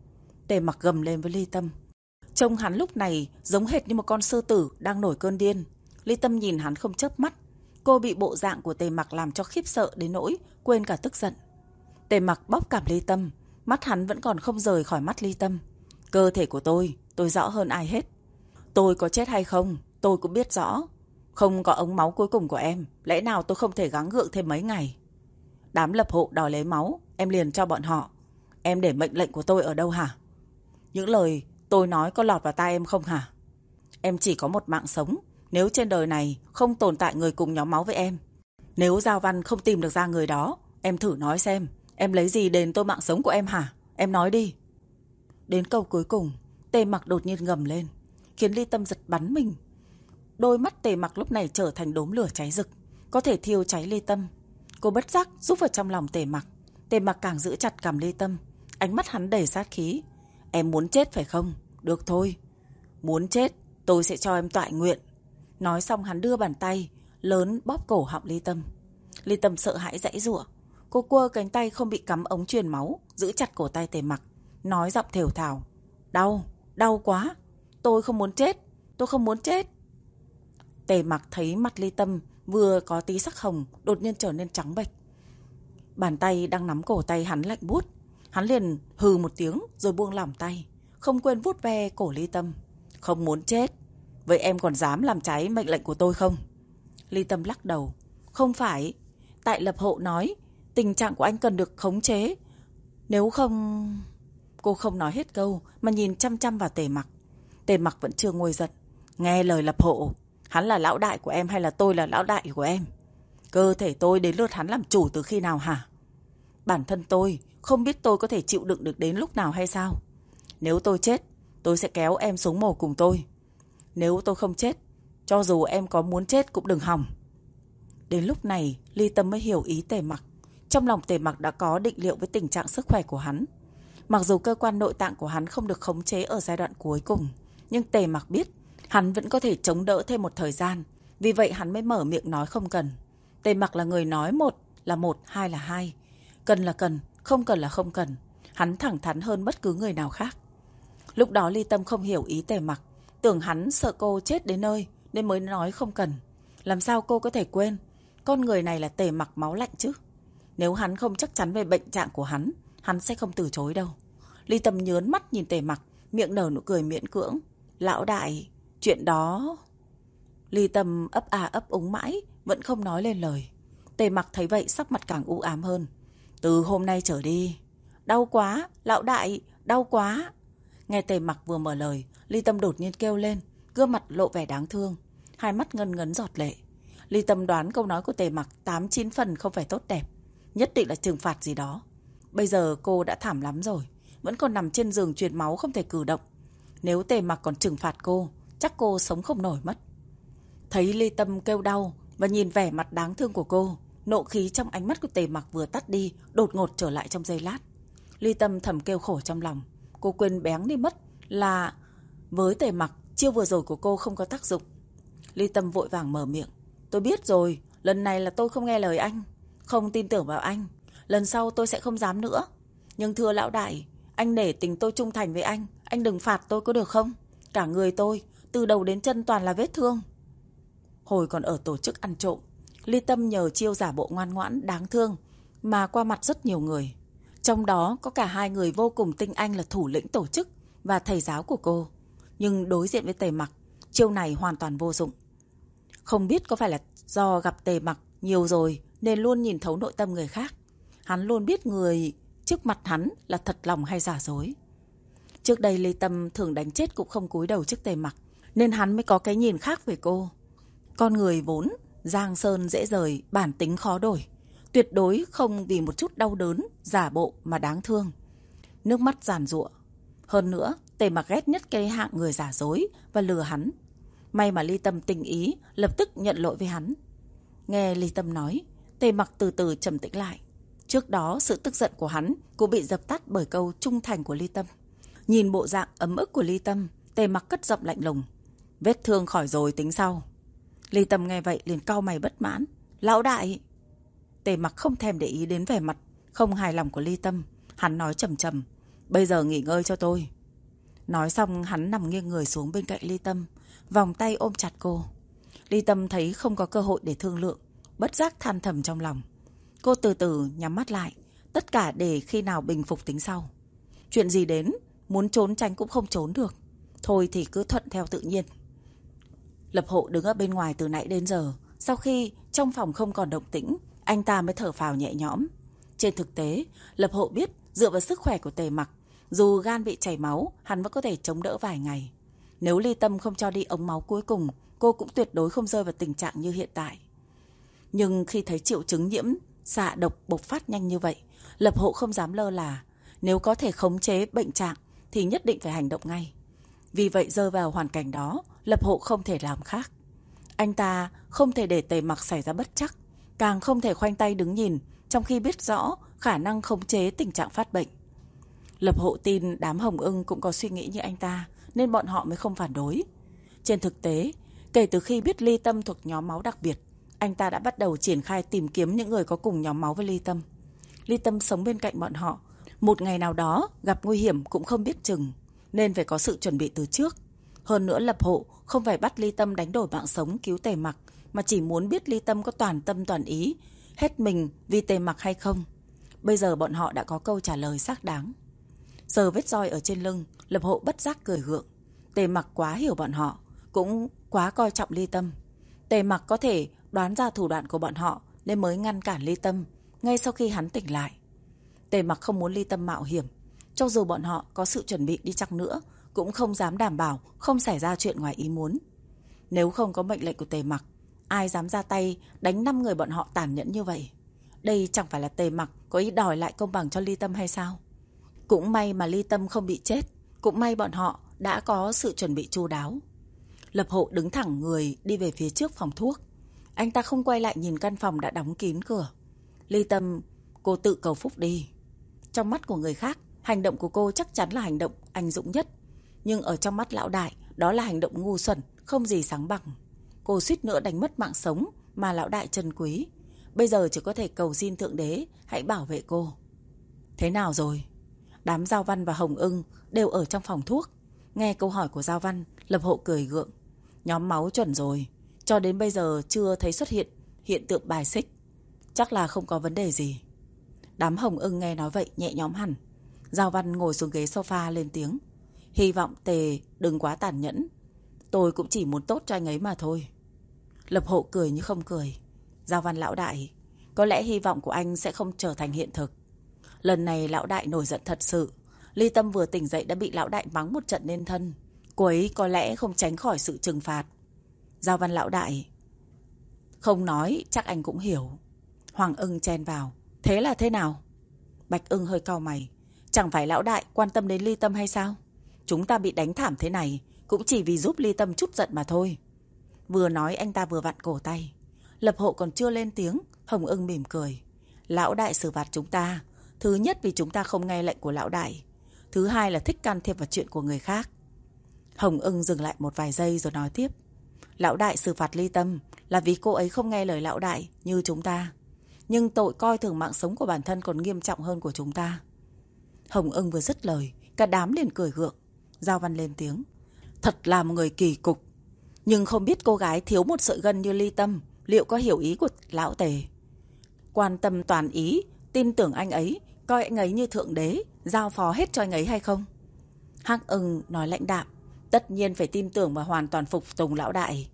Tề Mặc gầm lên với Ly Tâm. Trông hắn lúc này giống hệt như một con sư tử đang nổi cơn điên. Ly Tâm nhìn hắn không chớp mắt. Cô bị bộ dạng của Tề Mặc làm cho khiếp sợ đến nỗi quên cả tức giận. Tề Mặc bóp cằm Ly Tâm, mắt hắn vẫn còn không rời khỏi mắt Ly Tâm. Cơ thể của tôi rõ hơn ai hết. Tôi có chết hay không, tôi cũng biết rõ. Không có ống máu cuối cùng của em, lẽ nào tôi không thể gắng gượng thêm mấy ngày? Đám lập hộ đòi lấy máu, em liền cho bọn họ. Em để mệnh lệnh của tôi ở đâu hả? Những lời tôi nói có lọt vào tai em không hả? Em chỉ có một mạng sống. Nếu trên đời này không tồn tại người cùng nhóm máu với em, nếu Giao Văn không tìm được ra người đó, em thử nói xem, em lấy gì đền tôi mạng sống của em hả? Em nói đi. Đến câu cuối cùng, Tề Mặc đột nhiên gầm lên, khiến Ly Tâm giật bắn mình. Đôi mắt Tề Mặc lúc này trở thành đốm lửa cháy rực, có thể thiêu cháy Ly Tâm. Cô bất giác rúc vào trong lòng Tề Mặc. Tề Mặc càng giữ chặt cằm Ly Tâm, ánh mắt hắn đầy sát khí. Em muốn chết phải không? Được thôi. Muốn chết, tôi sẽ cho em toại nguyện. Nói xong hắn đưa bàn tay lớn bóp cổ họng Ly Tâm. Ly Tâm sợ hãi giãy giụa. Cô quơ cánh tay không bị cắm ống truyền máu, giữ chặt cổ tay Tề Mặc, nói giọng thều thào: "Đau, đau quá, tôi không muốn chết, tôi không muốn chết." Tề Mặc thấy mặt Ly Tâm vừa có tí sắc hồng đột nhiên trở nên trắng bệch. Bàn tay đang nắm cổ tay hắn lạnh buốt. Hắn liền hừ một tiếng rồi buông lỏng tay, không quên vuốt ve cổ Ly Tâm. "Không muốn chết? Vậy em còn dám làm trái mệnh lệnh của tôi không?" Ly Tâm lắc đầu. "Không phải, tại lập hộ nói tình trạng của anh cần được khống chế. Nếu không..." Cô không nói hết câu mà nhìn chăm chăm vào Tề Mặc. Tề Mặc vẫn chưa nguôi giận. "Nghe lời lập hộ, hắn là lão đại của em hay là tôi là lão đại của em? Cơ thể tôi đến lượt hắn làm chủ từ khi nào hả? Bản thân tôi không biết tôi có thể chịu đựng được đến lúc nào hay sao? Nếu tôi chết, tôi sẽ kéo em xuống mồ cùng tôi. Nếu tôi không chết, cho dù em có muốn chết cũng đừng hòng." Đến lúc này, Ly Tâm mới hiểu ý Tề Mặc. Trong lòng Tề Mặc đã có định liệu với tình trạng sức khỏe của hắn. Mặc dù cơ quan nội tạng của hắn không được khống chế ở giai đoạn cuối cùng, nhưng Tề Mặc biết hắn vẫn có thể chống đỡ thêm một thời gian. Vì vậy hắn mới mở miệng nói không cần. Tề Mặc là người nói một là một, hai là hai. Cần là cần, không cần là không cần. Hắn thẳng thắn hơn bất cứ người nào khác. Lúc đó Ly Tâm không hiểu ý Tề Mặc, tưởng hắn sợ cô chết đến nơi nên mới nói không cần. Làm sao cô có thể quên con người này là Tề Mặc máu lạnh chứ? Nếu hắn không chắc chắn về bệnh trạng của hắn sẽ không từ chối đâu. Ly Tâm nhớn mắt nhìn Tề Mặc, miệng nở nụ cười miễn cưỡng. "Lão đại, chuyện đó..." Ly Tâm ấp à ấp úng mãi, vẫn không nói lên lời. Tề Mặc thấy vậy sắc mặt càng u ám hơn. "Từ hôm nay trở đi..." "Đau quá, lão đại, đau quá." Nghe Tề Mặc vừa mở lời, Ly Tâm đột nhiên kêu lên, gương mặt lộ vẻ đáng thương, hai mắt ngân ngấn giọt lệ. Ly Tâm đoán câu nói của Tề Mặc 8-9 phần không phải tốt đẹp, nhất định là trừng phạt gì đó. Bây giờ cô đã thảm lắm rồi, vẫn còn nằm trên giường truyền máu không thể cử động. Nếu Tề Mặc còn trừng phạt cô, chắc cô sống không nổi mất. Thấy Ly Tâm kêu đau và nhìn vẻ mặt đáng thương của cô, nộ khí trong ánh mắt của Tề Mặc vừa tắt đi, đột ngột trở lại trong giây lát. Ly Tâm thầm kêu khổ trong lòng. Cô quên béng đi mất là với Tề Mặc, chiêu vừa rồi của cô không có tác dụng. Ly Tâm vội vàng mở miệng. "Tôi biết rồi, lần này là tôi không nghe lời anh, không tin tưởng vào anh. Lần sau tôi sẽ không dám nữa. Nhưng thưa lão đại, anh nể tình tôi trung thành với anh đừng phạt tôi có được không? Cả người tôi, từ đầu đến chân toàn là vết thương." Hồi còn ở tổ chức ăn trộm, Ly Tâm nhờ chiêu giả bộ ngoan ngoãn, đáng thương mà qua mặt rất nhiều người. Trong đó có cả hai người vô cùng tinh anh là thủ lĩnh tổ chức và thầy giáo của cô. Nhưng đối diện với Tề Mặc, chiêu này hoàn toàn vô dụng. Không biết có phải là do gặp Tề Mặc nhiều rồi nên luôn nhìn thấu nội tâm người khác. Hắn luôn biết người trước mặt hắn là thật lòng hay giả dối. Trước đây Ly Tâm thường đánh chết cũng không cúi đầu trước Tề Mặc, nên hắn mới có cái nhìn khác về cô. Con người vốn giang sơn dễ rời, bản tính khó đổi, tuyệt đối không vì một chút đau đớn giả bộ mà đáng thương, nước mắt giàn giụa. Hơn nữa, Tề Mặc ghét nhất cái hạng người giả dối và lừa hắn. May mà Ly Tâm tình ý, lập tức nhận lỗi với hắn. Nghe Ly Tâm nói, Tề Mặc từ từ trầm tĩnh lại. Trước đó sự tức giận của hắn cũng bị dập tắt bởi câu trung thành của Ly Tâm. Nhìn bộ dạng ấm ức của Ly Tâm, Tề Mặc cất giọng lạnh lùng. "Vết thương khỏi rồi tính sau." Ly Tâm nghe vậy liền cau mày bất mãn. "Lão đại..." Tề Mặc không thèm để ý đến vẻ mặt không hài lòng của Ly Tâm. Hắn nói trầm trầm. "Bây giờ nghỉ ngơi cho tôi." Nói xong hắn nằm nghiêng người xuống bên cạnh Ly Tâm, vòng tay ôm chặt cô. Ly Tâm thấy không có cơ hội để thương lượng, bất giác than thầm trong lòng. Cô từ từ nhắm mắt lại, tất cả để khi nào bình phục tính sau. Chuyện gì đến, muốn trốn tránh cũng không trốn được. Thôi thì cứ thuận theo tự nhiên. Lập Hộ đứng ở bên ngoài từ nãy đến giờ. Sau khi trong phòng không còn động tĩnh, anh ta mới thở phào nhẹ nhõm. Trên thực tế, Lập Hộ biết dựa vào sức khỏe của Tề Mặc, dù gan bị chảy máu, hắn vẫn có thể chống đỡ vài ngày. Nếu Ly Tâm không cho đi ống máu cuối cùng, cô cũng tuyệt đối không rơi vào tình trạng như hiện tại. Nhưng khi thấy triệu chứng nhiễm xạ độc bộc phát nhanh như vậy, Lập Hộ không dám lơ là. Nếu có thể khống chế bệnh trạng thì nhất định phải hành động ngay. Vì vậy rơi vào hoàn cảnh đó, Lập Hộ không thể làm khác. Anh ta không thể để Tề Mặc xảy ra bất trắc, càng không thể khoanh tay đứng nhìn trong khi biết rõ khả năng khống chế tình trạng phát bệnh. Lập Hộ tin đám Hồng Ưng cũng có suy nghĩ như anh ta, nên bọn họ mới không phản đối. Trên thực tế, kể từ khi biết Ly Tâm thuộc nhóm máu đặc biệt, anh ta đã bắt đầu triển khai tìm kiếm những người có cùng nhóm máu với Ly Tâm. Ly Tâm sống bên cạnh bọn họ, một ngày nào đó gặp nguy hiểm cũng không biết chừng, nên phải có sự chuẩn bị từ trước. Hơn nữa Lập Hộ không phải bắt Ly Tâm đánh đổi mạng sống cứu Tề Mặc, mà chỉ muốn biết Ly Tâm có toàn tâm toàn ý hết mình vì Tề Mặc hay không. Bây giờ bọn họ đã có câu trả lời xác đáng. Sờ vết roi ở trên lưng, Lập Hộ bất giác cười gượng. Tề Mặc quá hiểu bọn họ, cũng quá coi trọng Ly Tâm. Tề Mặc có thể đoán ra thủ đoạn của bọn họ nên mới ngăn cản Ly Tâm ngay sau khi hắn tỉnh lại. Tề Mặc không muốn Ly Tâm mạo hiểm, cho dù bọn họ có sự chuẩn bị đi chăng nữa cũng không dám đảm bảo không xảy ra chuyện ngoài ý muốn. Nếu không có mệnh lệnh của Tề Mặc, ai dám ra tay đánh 5 người bọn họ tàn nhẫn như vậy? Đây chẳng phải là Tề Mặc có ý đòi lại công bằng cho Ly Tâm hay sao? Cũng may mà Ly Tâm không bị chết, cũng may bọn họ đã có sự chuẩn bị chu đáo. Lập Hộ đứng thẳng người đi về phía trước phòng thuốc. Anh ta không quay lại nhìn căn phòng đã đóng kín cửa. Ly Tâm, cô tự cầu phúc đi. Trong mắt của người khác, hành động của cô chắc chắn là hành động anh dũng nhất. Nhưng ở trong mắt lão đại, đó là hành động ngu xuẩn, không gì sáng bằng. Cô suýt nữa đánh mất mạng sống mà lão đại trân quý. Bây giờ chỉ có thể cầu xin Thượng Đế hãy bảo vệ cô. Thế nào rồi? Đám Giao Văn và Hồng Ưng đều ở trong phòng thuốc. Nghe câu hỏi của Giao Văn, Lập Hộ cười gượng. Nhóm máu chuẩn rồi, cho đến bây giờ chưa thấy xuất hiện hiện tượng bài xích. Chắc là không có vấn đề gì. Đám Hồng Ưng nghe nói vậy nhẹ nhõm hẳn. Giao Văn ngồi xuống ghế sofa lên tiếng. Hy vọng Tề đừng quá tàn nhẫn. Tôi cũng chỉ muốn tốt cho anh ấy mà thôi. Lập Hộ cười như không cười. Giao Văn lão đại, có lẽ hy vọng của anh sẽ không trở thành hiện thực. Lần này lão đại nổi giận thật sự. Ly Tâm vừa tỉnh dậy đã bị lão đại mắng một trận nên thân. Cô ấy có lẽ không tránh khỏi sự trừng phạt. Giao Văn lão đại, không nói chắc anh cũng hiểu. Hoàng Ưng chen vào. Thế là thế nào? Bạch Ưng hơi cau mày. Chẳng phải lão đại quan tâm đến Ly Tâm hay sao? Chúng ta bị đánh thảm thế này cũng chỉ vì giúp Ly Tâm chút giận mà thôi. Vừa nói anh ta vừa vặn cổ tay. Lập Hộ còn chưa lên tiếng, Hồng Ưng mỉm cười. Lão đại xử phạt chúng ta, thứ nhất vì chúng ta không nghe lệnh của lão đại, thứ hai là thích can thiệp vào chuyện của người khác. Hồng Ưng dừng lại một vài giây rồi nói tiếp. Lão đại xử phạt Ly Tâm là vì cô ấy không nghe lời lão đại như chúng ta. Nhưng tội coi thường mạng sống của bản thân còn nghiêm trọng hơn của chúng ta. Hồng Ưng vừa dứt lời, cả đám liền cười gượng. Giao Văn lên tiếng. Thật là một người kỳ cục. Nhưng không biết cô gái thiếu một sợi gân như Ly Tâm liệu có hiểu ý của lão Tề. Quan tâm toàn ý, tin tưởng anh ấy, coi anh ấy như thượng đế, giao phó hết cho anh ấy hay không? Hắc Ưng nói lãnh đạm. Tất nhiên phải tin tưởng và hoàn toàn phục tùng lão đại.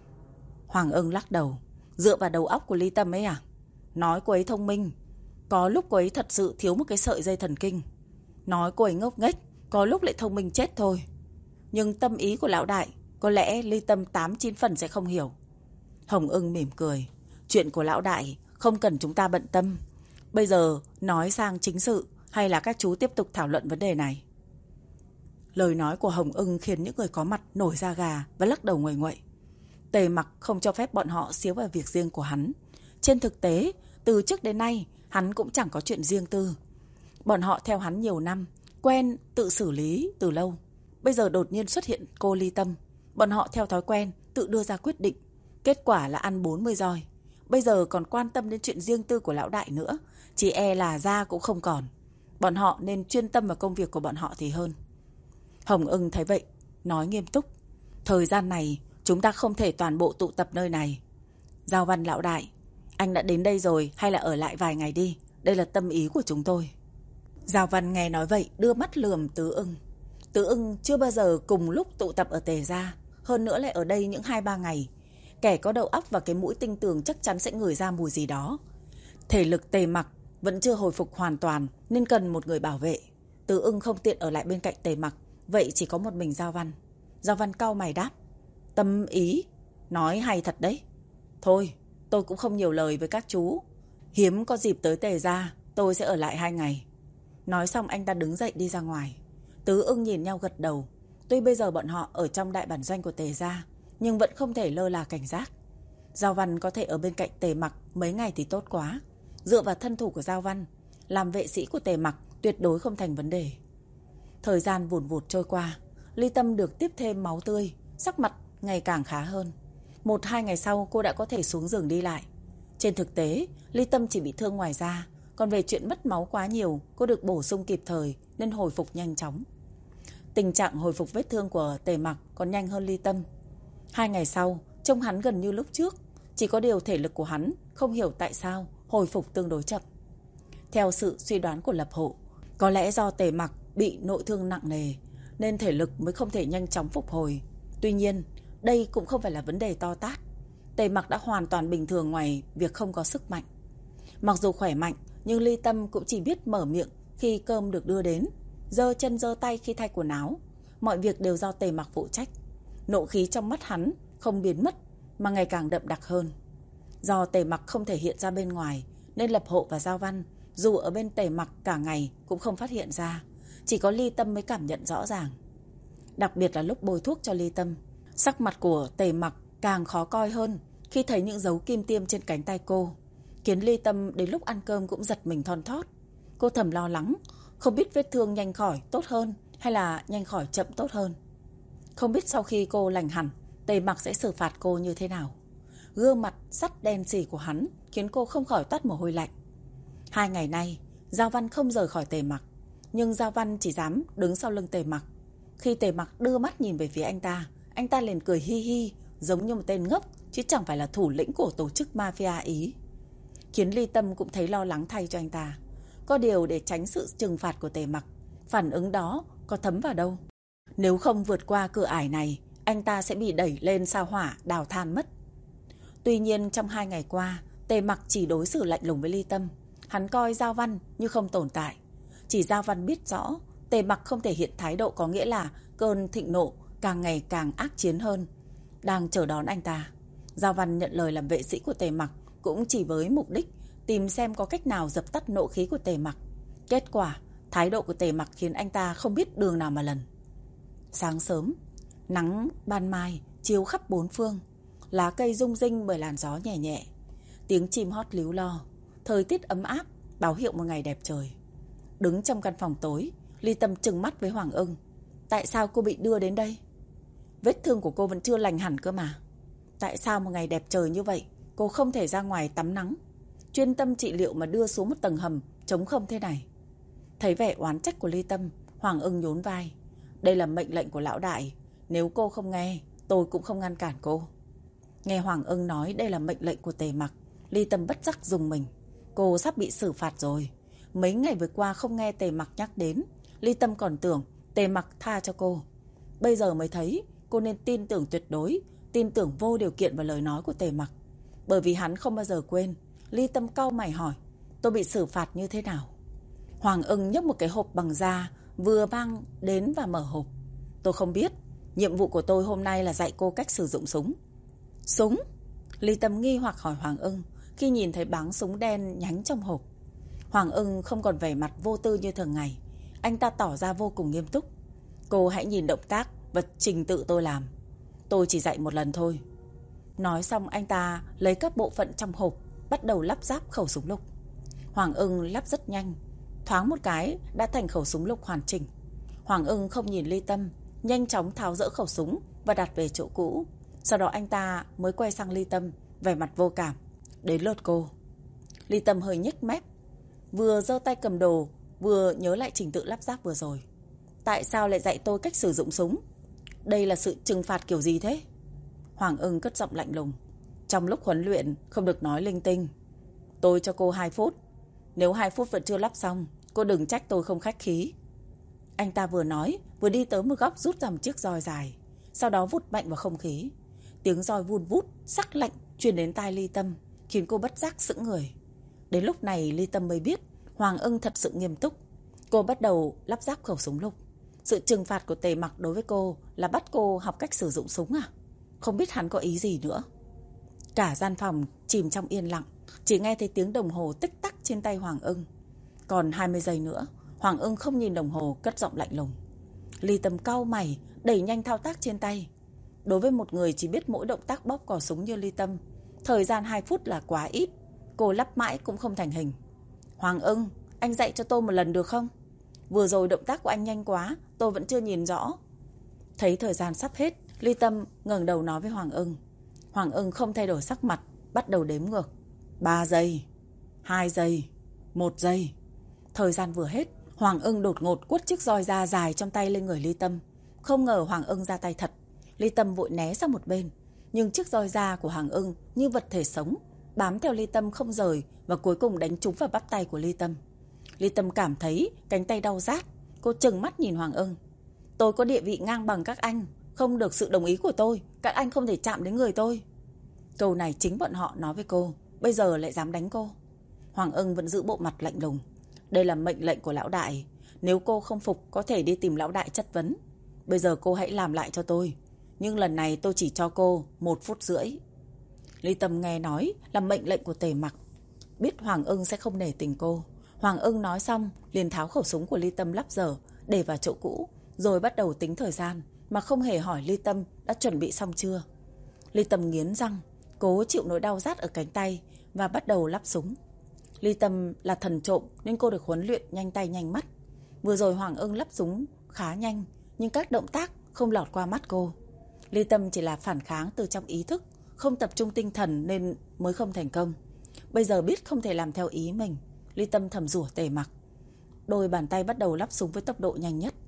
Hoàng Ưng lắc đầu. Dựa vào đầu óc của Ly Tâm ấy à? Nói cô ấy thông minh, có lúc cô ấy thật sự thiếu một cái sợi dây thần kinh. Nói cô ấy ngốc nghếch, có lúc lại thông minh chết thôi. Nhưng tâm ý của lão đại có lẽ Ly Tâm 8-9 phần sẽ không hiểu. Hồng Ưng mỉm cười. Chuyện của lão đại không cần chúng ta bận tâm. Bây giờ nói sang chính sự, hay là các chú tiếp tục thảo luận vấn đề này? Lời nói của Hồng Ưng khiến những người có mặt nổi da gà và lắc đầu nguậy nguậy. Tề Mặc không cho phép bọn họ xíu vào việc riêng của hắn. Trên thực tế, từ trước đến nay hắn cũng chẳng có chuyện riêng tư. Bọn họ theo hắn nhiều năm, quen tự xử lý từ lâu. Bây giờ đột nhiên xuất hiện cô Ly Tâm, bọn họ theo thói quen tự đưa ra quyết định. Kết quả là ăn 40 roi. Bây giờ còn quan tâm đến chuyện riêng tư của lão đại nữa, chỉ e là da cũng không còn. Bọn họ nên chuyên tâm vào công việc của bọn họ thì hơn. Hồng Ưng thấy vậy, nói nghiêm túc. Thời gian này chúng ta không thể toàn bộ tụ tập nơi này. Giao Văn lão đại, anh đã đến đây rồi hay là ở lại vài ngày đi? Đây là tâm ý của chúng tôi. Giao Văn nghe nói vậy đưa mắt lườm Tứ Ưng. Tứ Ưng chưa bao giờ cùng lúc tụ tập ở Tề gia, hơn nữa lại ở đây những 2-3 ngày. Kẻ có đầu óc và cái mũi tinh tường chắc chắn sẽ ngửi ra mùi gì đó. Thể lực Tề Mặc vẫn chưa hồi phục hoàn toàn nên cần một người bảo vệ. Tứ Ưng không tiện ở lại bên cạnh Tề Mặc, vậy chỉ có một mình Giao Văn. Giao Văn cau mày đáp. Tâm ý, nói hay thật đấy. Thôi, tôi cũng không nhiều lời với các chú. Hiếm có dịp tới Tề gia, tôi sẽ ở lại 2 ngày. Nói xong anh ta đứng dậy đi ra ngoài. Tứ Ưng nhìn nhau gật đầu. Tuy bây giờ bọn họ ở trong đại bản doanh của Tề gia, nhưng vẫn không thể lơ là cảnh giác. Giao Văn có thể ở bên cạnh Tề Mặc mấy ngày thì tốt quá. Dựa vào thân thủ của Giao Văn, làm vệ sĩ của Tề Mặc tuyệt đối không thành vấn đề. Thời gian vùn vụt trôi qua, Ly Tâm được tiếp thêm máu tươi, sắc mặt ngày càng khá hơn. 1-2 ngày sau cô đã có thể xuống giường đi lại. Trên thực tế, Ly Tâm chỉ bị thương ngoài da, còn về chuyện mất máu quá nhiều, cô được bổ sung kịp thời nên hồi phục nhanh chóng. Tình trạng hồi phục vết thương của Tề Mặc còn nhanh hơn Ly Tâm. 2 ngày sau, trông hắn gần như lúc trước, chỉ có điều thể lực của hắn không hiểu tại sao hồi phục tương đối chậm. Theo sự suy đoán của Lập Hộ, có lẽ do Tề Mặc bị nội thương nặng nề nên thể lực mới không thể nhanh chóng phục hồi. Tuy nhiên, đây cũng không phải là vấn đề to tát. Tề Mặc đã hoàn toàn bình thường ngoài việc không có sức mạnh. Mặc dù khỏe mạnh, nhưng Ly Tâm cũng chỉ biết mở miệng khi cơm được đưa đến, giơ chân giơ tay khi thay quần áo. Mọi việc đều do Tề Mặc phụ trách. Nộ khí trong mắt hắn không biến mất mà ngày càng đậm đặc hơn. Do Tề Mặc không thể hiện ra bên ngoài nên Lập Hộ và Giao Văn dù ở bên Tề Mặc cả ngày cũng không phát hiện ra. Chỉ có Ly Tâm mới cảm nhận rõ ràng. Đặc biệt là lúc bôi thuốc cho Ly Tâm, sắc mặt của Tề Mặc càng khó coi hơn khi thấy những dấu kim tiêm trên cánh tay cô, khiến Ly Tâm đến lúc ăn cơm cũng giật mình thon thót. Cô thầm lo lắng, không biết vết thương nhanh khỏi tốt hơn hay là nhanh khỏi chậm tốt hơn. Không biết sau khi cô lành hẳn, Tề Mặc sẽ xử phạt cô như thế nào. Gương mặt sắt đen sì của hắn khiến cô không khỏi toát mồ hôi lạnh. 2 ngày nay, Giao Văn không rời khỏi Tề Mặc, nhưng Giao Văn chỉ dám đứng sau lưng Tề Mặc. Khi Tề Mặc đưa mắt nhìn về phía anh ta liền cười hi hi, giống như một tên ngốc, chứ chẳng phải là thủ lĩnh của tổ chức mafia Ý. Khiến Ly Tâm cũng thấy lo lắng thay cho anh ta. Có điều để tránh sự trừng phạt của Tề Mặc, phản ứng đó có thấm vào đâu. Nếu không vượt qua cửa ải này, anh ta sẽ bị đẩy lên sao hỏa đào than mất. Tuy nhiên trong 2 ngày qua, Tề Mặc chỉ đối xử lạnh lùng với Ly Tâm. Hắn coi Giao Văn như không tồn tại. Chỉ Giao Văn biết rõ Tề Mặc không thể hiện thái độ, có nghĩa là cơn thịnh nộ càng ngày càng ác chiến hơn, đang chờ đón anh ta. Giao Văn nhận lời làm vệ sĩ của Tề Mặc cũng chỉ với mục đích tìm xem có cách nào dập tắt nộ khí của Tề Mặc. Kết quả, thái độ của Tề Mặc khiến anh ta không biết đường nào mà lần. Sáng sớm, nắng ban mai chiếu khắp bốn phương, lá cây rung rinh bởi làn gió nhẹ nhẹ, tiếng chim hót líu lo, thời tiết ấm áp báo hiệu một ngày đẹp trời. Đứng trong căn phòng tối, Ly Tâm trừng mắt với Hoàng Ưng. Tại sao cô bị đưa đến đây? Vết thương của cô vẫn chưa lành hẳn cơ mà. Tại sao một ngày đẹp trời như vậy cô không thể ra ngoài tắm nắng, chuyên tâm trị liệu mà đưa xuống một tầng hầm trống không thế này? Thấy vẻ oán trách của Ly Tâm, Hoàng Ưng nhún vai. Đây là mệnh lệnh của lão đại, nếu cô không nghe, tôi cũng không ngăn cản cô. Nghe Hoàng Ưng nói đây là mệnh lệnh của Tề Mặc, Ly Tâm bất giác rùng mình. Cô sắp bị xử phạt rồi. Mấy ngày vừa qua không nghe Tề Mặc nhắc đến, Ly Tâm còn tưởng Tề Mặc tha cho cô. Bây giờ mới thấy cô nên tin tưởng tuyệt đối, tin tưởng vô điều kiện vào lời nói của Tề Mặc. Bởi vì hắn không bao giờ quên. Ly Tâm cau mày hỏi, tôi bị xử phạt như thế nào? Hoàng Ưng nhấc một cái hộp bằng da vừa mang đến và mở hộp. Tôi không biết, nhiệm vụ của tôi hôm nay là dạy cô cách sử dụng súng. Súng? Ly Tâm nghi hoặc hỏi Hoàng Ưng khi nhìn thấy báng súng đen nhánh trong hộp. Hoàng Ưng không còn vẻ mặt vô tư như thường ngày. Anh ta tỏ ra vô cùng nghiêm túc. Cô hãy nhìn động tác và trình tự tôi làm. Tôi chỉ dạy một lần thôi. Nói xong anh ta lấy các bộ phận trong hộp, bắt đầu lắp ráp khẩu súng lục. Hoàng Ưng lắp rất nhanh, thoáng một cái đã thành khẩu súng lục hoàn chỉnh. Hoàng Ưng không nhìn Ly Tâm, nhanh chóng tháo dỡ khẩu súng và đặt về chỗ cũ. Sau đó anh ta mới quay sang Ly Tâm, vẻ mặt vô cảm. Đến lượt cô. Ly Tâm hơi nhếch mép, vừa giơ tay cầm đồ, vừa nhớ lại trình tự lắp ráp vừa rồi. Tại sao lại dạy tôi cách sử dụng súng? Đây là sự trừng phạt kiểu gì thế? Hoàng Ưng cất giọng lạnh lùng. Trong lúc huấn luyện không được nói linh tinh. Tôi cho cô 2 phút. Nếu 2 phút vẫn chưa lắp xong, cô đừng trách tôi không khách khí. Anh ta vừa nói, vừa đi tới một góc rút ra một chiếc roi dài, sau đó vút mạnh vào không khí. Tiếng roi vun vút, sắc lạnh truyền đến tai Ly Tâm, khiến cô bất giác sững người. Đến lúc này Ly Tâm mới biết Hoàng Ưng thật sự nghiêm túc. Cô bắt đầu lắp ráp khẩu súng lục. Sự trừng phạt của Tề Mặc đối với cô là bắt cô học cách sử dụng súng à? Không biết hắn có ý gì nữa. Cả gian phòng chìm trong yên lặng, chỉ nghe thấy tiếng đồng hồ tích tắc trên tay Hoàng Ưng. Còn 20 giây nữa. Hoàng Ưng không nhìn đồng hồ, cất giọng lạnh lùng. Ly Tâm cau mày, đẩy nhanh thao tác trên tay. Đối với một người chỉ biết mỗi động tác bóp cò súng như Ly Tâm, thời gian 2 phút là quá ít. Cô lắp mãi cũng không thành hình. Hoàng Ưng, anh dạy cho tôi một lần được không? Vừa rồi động tác của anh nhanh quá, tôi vẫn chưa nhìn rõ. Thấy thời gian sắp hết, Ly Tâm ngẩng đầu nói với Hoàng Ưng. Hoàng Ưng không thay đổi sắc mặt, bắt đầu đếm ngược. 3 giây, 2 giây, 1 giây. Thời gian vừa hết, Hoàng Ưng đột ngột quất chiếc roi da dài trong tay lên người Ly Tâm. Không ngờ Hoàng Ưng ra tay thật. Ly Tâm vội né sang một bên. Nhưng chiếc roi da của Hoàng Ưng như vật thể sống, bám theo Ly Tâm không rời và cuối cùng đánh trúng vào bắp tay của Ly Tâm. Ly Tâm cảm thấy cánh tay đau rát. Cô trừng mắt nhìn Hoàng Ưng. Tôi có địa vị ngang bằng các anh, không được sự đồng ý của tôi, các anh không thể chạm đến người tôi. Câu này chính bọn họ nói với cô, bây giờ lại dám đánh cô. Hoàng Ưng vẫn giữ bộ mặt lạnh lùng. Đây là mệnh lệnh của lão đại, nếu cô không phục có thể đi tìm lão đại chất vấn. Bây giờ cô hãy làm lại cho tôi, nhưng lần này tôi chỉ cho cô 1 phút rưỡi. Ly Tâm nghe nói là mệnh lệnh của Tề Mặc, biết Hoàng Ưng sẽ không nể tình cô. Hoàng Ưng nói xong liền tháo khẩu súng của Ly Tâm lắp dở để vào chỗ cũ, rồi bắt đầu tính thời gian mà không hề hỏi Ly Tâm đã chuẩn bị xong chưa. Ly Tâm nghiến răng, cố chịu nỗi đau rát ở cánh tay và bắt đầu lắp súng. Ly Tâm là thần trộm nên cô được huấn luyện nhanh tay nhanh mắt. Vừa rồi Hoàng Ưng lắp súng khá nhanh, nhưng các động tác không lọt qua mắt cô. Ly Tâm chỉ là phản kháng từ trong ý thức, không tập trung tinh thần nên mới không thành công. Bây giờ biết không thể làm theo ý mình, Ly Tâm thầm rủa Tề Mặc. Đôi bàn tay bắt đầu lắp súng với tốc độ nhanh nhất.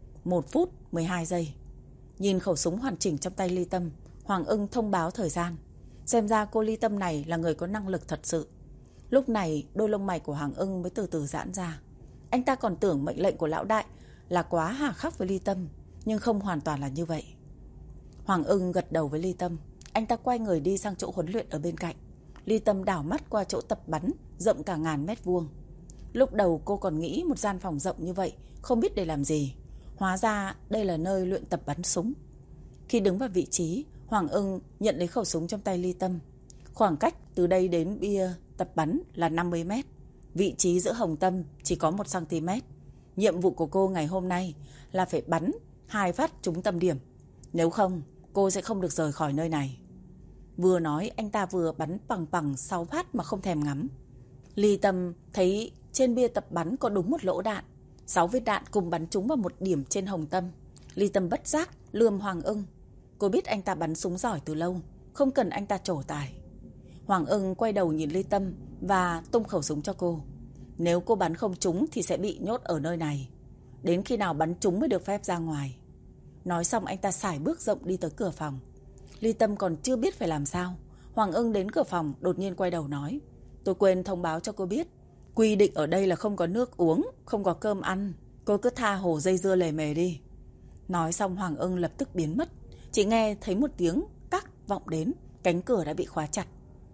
1 phút 12 giây. Nhìn khẩu súng hoàn chỉnh trong tay Ly Tâm, Hoàng Ưng thông báo thời gian. Xem ra cô Ly Tâm này là người có năng lực thật sự. Lúc này đôi lông mày của Hoàng Ưng mới từ từ giãn ra. Anh ta còn tưởng mệnh lệnh của lão đại là quá hà khắc với Ly Tâm, nhưng không hoàn toàn là như vậy. Hoàng Ưng gật đầu với Ly Tâm. Anh ta quay người đi sang chỗ huấn luyện ở bên cạnh. Ly Tâm đảo mắt qua chỗ tập bắn rộng cả ngàn mét vuông. Lúc đầu cô còn nghĩ một gian phòng rộng như vậy không biết để làm gì. Hóa ra đây là nơi luyện tập bắn súng. Khi đứng vào vị trí, Hoàng Ưng nhận lấy khẩu súng trong tay Ly Tâm. Khoảng cách từ đây đến bia tập bắn là 50 mét. Vị trí giữa hồng tâm chỉ có 1 cm. Nhiệm vụ của cô ngày hôm nay là phải bắn 2 phát trúng tâm điểm. Nếu không, cô sẽ không được rời khỏi nơi này. Vừa nói anh ta vừa bắn bằng 6 phát mà không thèm ngắm. Ly Tâm thấy trên bia tập bắn có đúng một lỗ đạn. 6 viên đạn cùng bắn trúng vào một điểm trên hồng tâm. Ly Tâm bất giác lườm Hoàng Ưng. Cô biết anh ta bắn súng giỏi từ lâu, không cần anh ta trổ tài. Hoàng Ưng quay đầu nhìn Ly Tâm và tung khẩu súng cho cô. Nếu cô bắn không trúng thì sẽ bị nhốt ở nơi này. Đến khi nào bắn trúng mới được phép ra ngoài. Nói xong anh ta sải bước rộng đi tới cửa phòng. Ly Tâm còn chưa biết phải làm sao. Hoàng Ưng đến cửa phòng đột nhiên quay đầu nói. Tôi quên thông báo cho cô biết. Quy định ở đây là không có nước uống, không có cơm ăn. Cô cứ tha hồ dây dưa lề mề đi. Nói xong Hoàng Ưng lập tức biến mất. Chỉ nghe thấy một tiếng cắc vọng đến. Cánh cửa đã bị khóa chặt.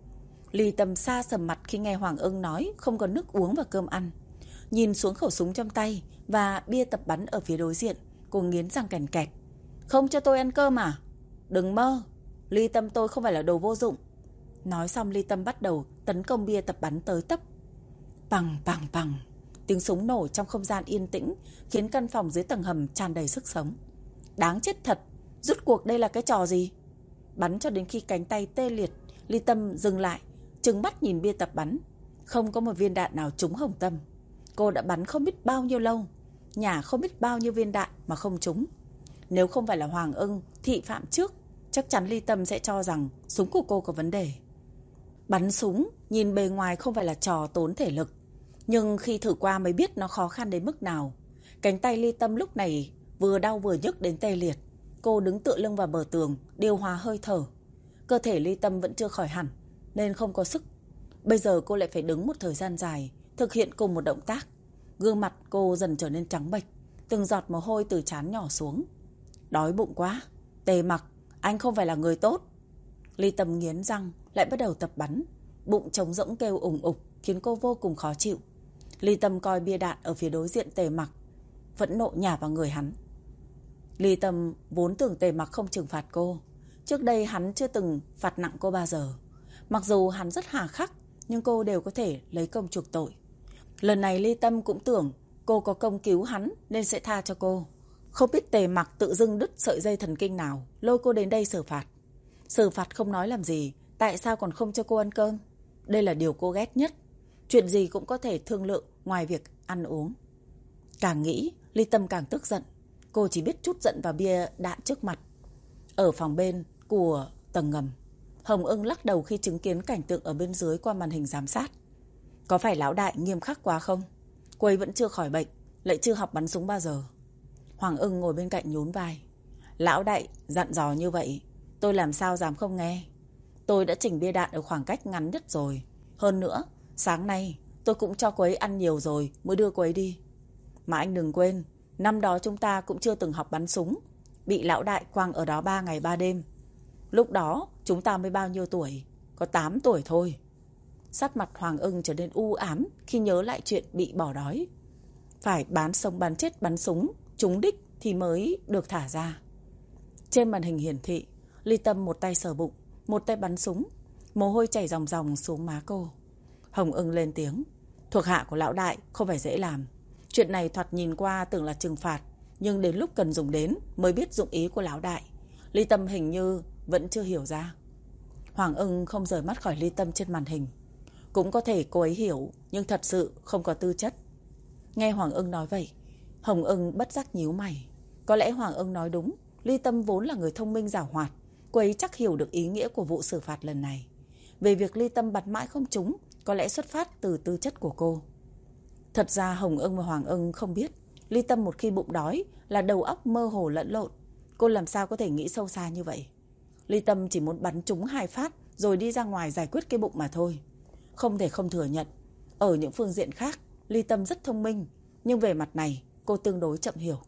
Ly Tâm xa sầm mặt khi nghe Hoàng Ưng nói không có nước uống và cơm ăn. Nhìn xuống khẩu súng trong tay và bia tập bắn ở phía đối diện, cô nghiến răng kèn kẹt. Không cho tôi ăn cơm à? Đừng mơ. Ly Tâm tôi không phải là đồ vô dụng. Nói xong Ly Tâm bắt đầu tấn công bia tập bắn tới tấp. Bằng bằng bằng. Tiếng súng nổ trong không gian yên tĩnh khiến căn phòng dưới tầng hầm tràn đầy sức sống. Đáng chết thật. Rốt cuộc đây là cái trò gì? Bắn cho đến khi cánh tay tê liệt, Ly Tâm dừng lại, trừng mắt nhìn bia tập bắn. Không có một viên đạn nào trúng hồng tâm. Cô đã bắn không biết bao nhiêu lâu, nhả không biết bao nhiêu viên đạn mà không trúng. Nếu không phải là Hoàng Ưng thị phạm trước, chắc chắn Ly Tâm sẽ cho rằng súng của cô có vấn đề. Bắn súng nhìn bề ngoài không phải là trò tốn thể lực, nhưng khi thử qua mới biết nó khó khăn đến mức nào. Cánh tay Ly Tâm lúc này vừa đau vừa nhức đến tê liệt. Cô đứng tựa lưng vào bờ tường, điều hòa hơi thở. Cơ thể Ly Tâm vẫn chưa khỏi hẳn nên không có sức. Bây giờ cô lại phải đứng một thời gian dài thực hiện cùng một động tác. Gương mặt cô dần trở nên trắng bệch, từng giọt mồ hôi từ trán nhỏ xuống. Đói bụng quá. Tề Mặc, anh không phải là người tốt. Ly Tâm nghiến răng lại bắt đầu tập bắn. Bụng trống rỗng kêu ủng ục khiến cô vô cùng khó chịu. Ly Tâm coi bia đạn ở phía đối diện Tề Mặc, phẫn nộ nhả vào người hắn. Ly Tâm vốn tưởng Tề Mặc không trừng phạt cô. Trước đây hắn chưa từng phạt nặng cô bao giờ. Mặc dù hắn rất hà khắc, nhưng cô đều có thể lấy công chuộc tội. Lần này Ly Tâm cũng tưởng cô có công cứu hắn nên sẽ tha cho cô. Không biết Tề Mặc tự dưng đứt sợi dây thần kinh nào lôi cô đến đây xử phạt. Xử phạt không nói làm gì, tại sao còn không cho cô ăn cơm? Đây là điều cô ghét nhất. Chuyện gì cũng có thể thương lượng ngoài việc ăn uống. Càng nghĩ, Ly Tâm càng tức giận. Cô chỉ biết trút giận vào bia đạn trước mặt. Ở phòng bên của tầng ngầm, Hồng Ưng lắc đầu khi chứng kiến cảnh tượng ở bên dưới qua màn hình giám sát. Có phải lão đại nghiêm khắc quá không? Cô ấy vẫn chưa khỏi bệnh, lại chưa học bắn súng bao giờ. Hoàng Ưng ngồi bên cạnh nhún vai. Lão đại dặn dò như vậy, tôi làm sao dám không nghe. Tôi đã chỉnh bia đạn ở khoảng cách ngắn nhất rồi. Hơn nữa, sáng nay tôi cũng cho cô ấy ăn nhiều rồi mới đưa cô ấy đi. Mà anh đừng quên, năm đó chúng ta cũng chưa từng học bắn súng, bị lão đại quăng ở đó 3 ngày 3 đêm. Lúc đó chúng ta mới bao nhiêu tuổi? Có 8 tuổi thôi. Sắc mặt Hoàng Ưng trở nên u ám khi nhớ lại chuyện bị bỏ đói. Phải bán sống bán chết bắn súng, trúng đích thì mới được thả ra. Trên màn hình hiển thị, Ly Tâm một tay sờ bụng, một tay bắn súng, mồ hôi chảy ròng ròng xuống má cô. Hồng Ưng lên tiếng. Thuộc hạ của lão đại không phải dễ làm. Chuyện này thoạt nhìn qua tưởng là trừng phạt, nhưng đến lúc cần dùng đến mới biết dụng ý của lão đại. Ly Tâm hình như vẫn chưa hiểu ra. Hoàng Ưng không rời mắt khỏi Ly Tâm trên màn hình. Cũng có thể cô ấy hiểu, nhưng thật sự không có tư chất. Nghe Hoàng Ưng nói vậy, Hồng Ưng bất giác nhíu mày. Có lẽ Hoàng Ưng nói đúng. Ly Tâm vốn là người thông minh giảo hoạt. Cô ấy chắc hiểu được ý nghĩa của vụ xử phạt lần này. Về việc Ly Tâm bắn mãi không trúng, có lẽ xuất phát từ tư chất của cô. Thật ra Hồng Ưng và Hoàng Ưng không biết Ly Tâm một khi bụng đói là đầu óc mơ hồ lẫn lộn. Cô làm sao có thể nghĩ sâu xa như vậy. Ly Tâm chỉ muốn bắn trúng 2 phát rồi đi ra ngoài giải quyết cái bụng mà thôi. Không thể không thừa nhận, ở những phương diện khác Ly Tâm rất thông minh, nhưng về mặt này cô tương đối chậm hiểu.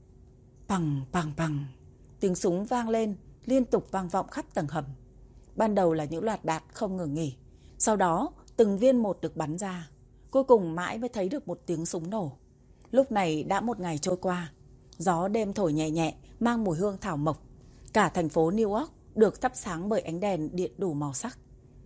Pằng pằng pằng, tiếng súng vang lên, liên tục vang vọng khắp tầng hầm. Ban đầu là những loạt đạn không ngừng nghỉ, sau đó từng viên một được bắn ra. Cuối cùng mãi mới thấy được một tiếng súng nổ. Lúc này đã một ngày trôi qua. Gió đêm thổi nhẹ nhẹ, mang mùi hương thảo mộc. Cả thành phố New York được thắp sáng bởi ánh đèn điện đủ màu sắc.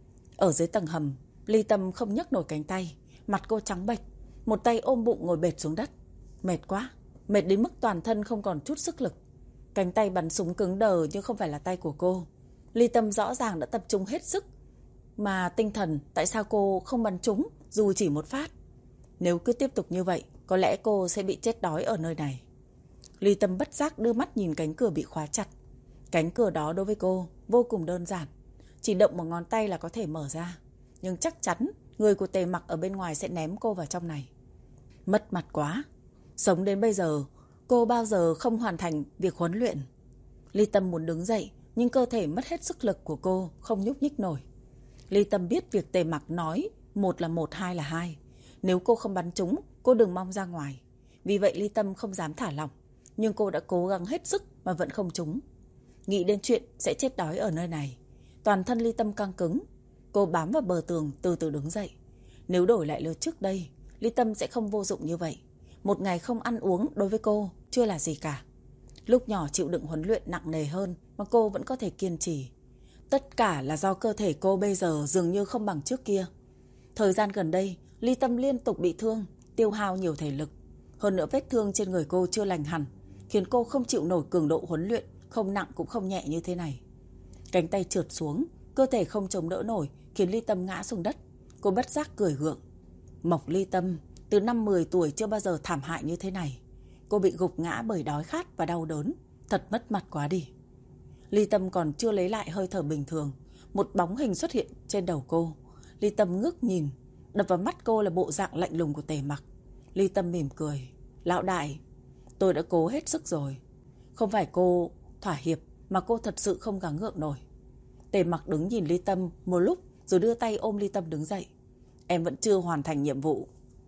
Ở dưới tầng hầm, Ly Tâm không nhấc nổi cánh tay, mặt cô trắng bệch, một tay ôm bụng ngồi bệt xuống đất. Mệt quá, mệt đến mức toàn thân không còn chút sức lực. Cánh tay bắn súng cứng đờ nhưng không phải là tay của cô. Ly Tâm rõ ràng đã tập trung hết sức, mà tinh thần tại sao cô không bắn trúng dù chỉ một phát. Nếu cứ tiếp tục như vậy, có lẽ cô sẽ bị chết đói ở nơi này. Ly Tâm bất giác đưa mắt nhìn cánh cửa bị khóa chặt. Cánh cửa đó đối với cô vô cùng đơn giản, chỉ động một ngón tay là có thể mở ra. Nhưng chắc chắn người của Tề Mặc ở bên ngoài sẽ ném cô vào trong này. Mất mặt quá. Sống đến bây giờ, cô bao giờ không hoàn thành việc huấn luyện. Ly Tâm muốn đứng dậy, nhưng cơ thể mất hết sức lực của cô, không nhúc nhích nổi. Ly Tâm biết việc Tề Mặc nói 1 là 1, 2 là 2. Nếu cô không bắn trúng, cô đừng mong ra ngoài. Vì vậy Ly Tâm không dám thả lỏng, nhưng cô đã cố gắng hết sức mà vẫn không trúng. Nghĩ đến chuyện sẽ chết đói ở nơi này, toàn thân Ly Tâm căng cứng. Cô bám vào bờ tường từ từ đứng dậy. Nếu đổi lại lời trước đây, Ly Tâm sẽ không vô dụng như vậy. Một ngày không ăn uống đối với cô chưa là gì cả. Lúc nhỏ chịu đựng huấn luyện nặng nề hơn mà cô vẫn có thể kiên trì. Tất cả là do cơ thể cô bây giờ dường như không bằng trước kia. Thời gian gần đây, Ly Tâm liên tục bị thương, tiêu hao nhiều thể lực. Hơn nữa vết thương trên người cô chưa lành hẳn, khiến cô không chịu nổi cường độ huấn luyện, không nặng cũng không nhẹ như thế này. Cánh tay trượt xuống, cơ thể không chống đỡ nổi, khiến Ly Tâm ngã xuống đất. Cô bất giác cười gượng. Mộc Ly Tâm, từ năm 10 tuổi chưa bao giờ thảm hại như thế này. Cô bị gục ngã bởi đói khát và đau đớn. Thật mất mặt quá đi. Ly Tâm còn chưa lấy lại hơi thở bình thường, một bóng hình xuất hiện trên đầu cô. Ly Tâm ngước nhìn, đập vào mắt cô là bộ dạng lạnh lùng của Tề Mặc. Ly Tâm mỉm cười. Lão đại, tôi đã cố hết sức rồi. Không phải cô thỏa hiệp, mà cô thật sự không gắng gượng nổi. Tề Mặc đứng nhìn Ly Tâm một lúc rồi đưa tay ôm Ly Tâm đứng dậy. Em vẫn chưa hoàn thành nhiệm vụ.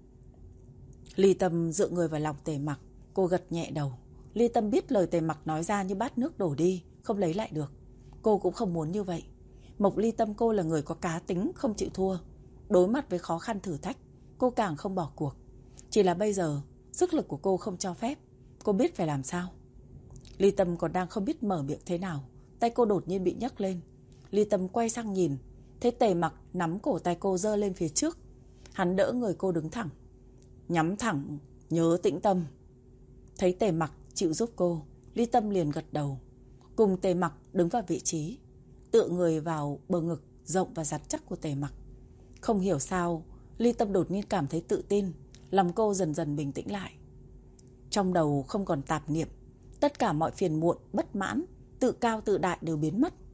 Ly Tâm dựa người vào lòng Tề Mặc, cô gật nhẹ đầu. Ly Tâm biết lời Tề Mặc nói ra như bát nước đổ đi, không lấy lại được. Cô cũng không muốn như vậy. Mộc Ly Tâm cô là người có cá tính, không chịu thua. Đối mặt với khó khăn thử thách, cô càng không bỏ cuộc. Chỉ là bây giờ, sức lực của cô không cho phép. Cô biết phải làm sao. Ly Tâm còn đang không biết mở miệng thế nào, tay cô đột nhiên bị nhấc lên. Ly Tâm quay sang nhìn, thấy Tề Mặc nắm cổ tay cô giơ lên phía trước. Hắn đỡ người cô đứng thẳng. Nhắm thẳng, nhớ tĩnh tâm. Thấy Tề Mặc chịu giúp cô, Ly Tâm liền gật đầu. Cùng Tề Mặc đứng vào vị trí, tựa người vào bờ ngực rộng và rắn chắc của Tề Mặc. Không hiểu sao, Ly Tâm đột nhiên cảm thấy tự tin, lòng cô dần dần bình tĩnh lại. Trong đầu không còn tạp niệm, tất cả mọi phiền muộn, bất mãn, tự cao tự đại đều biến mất.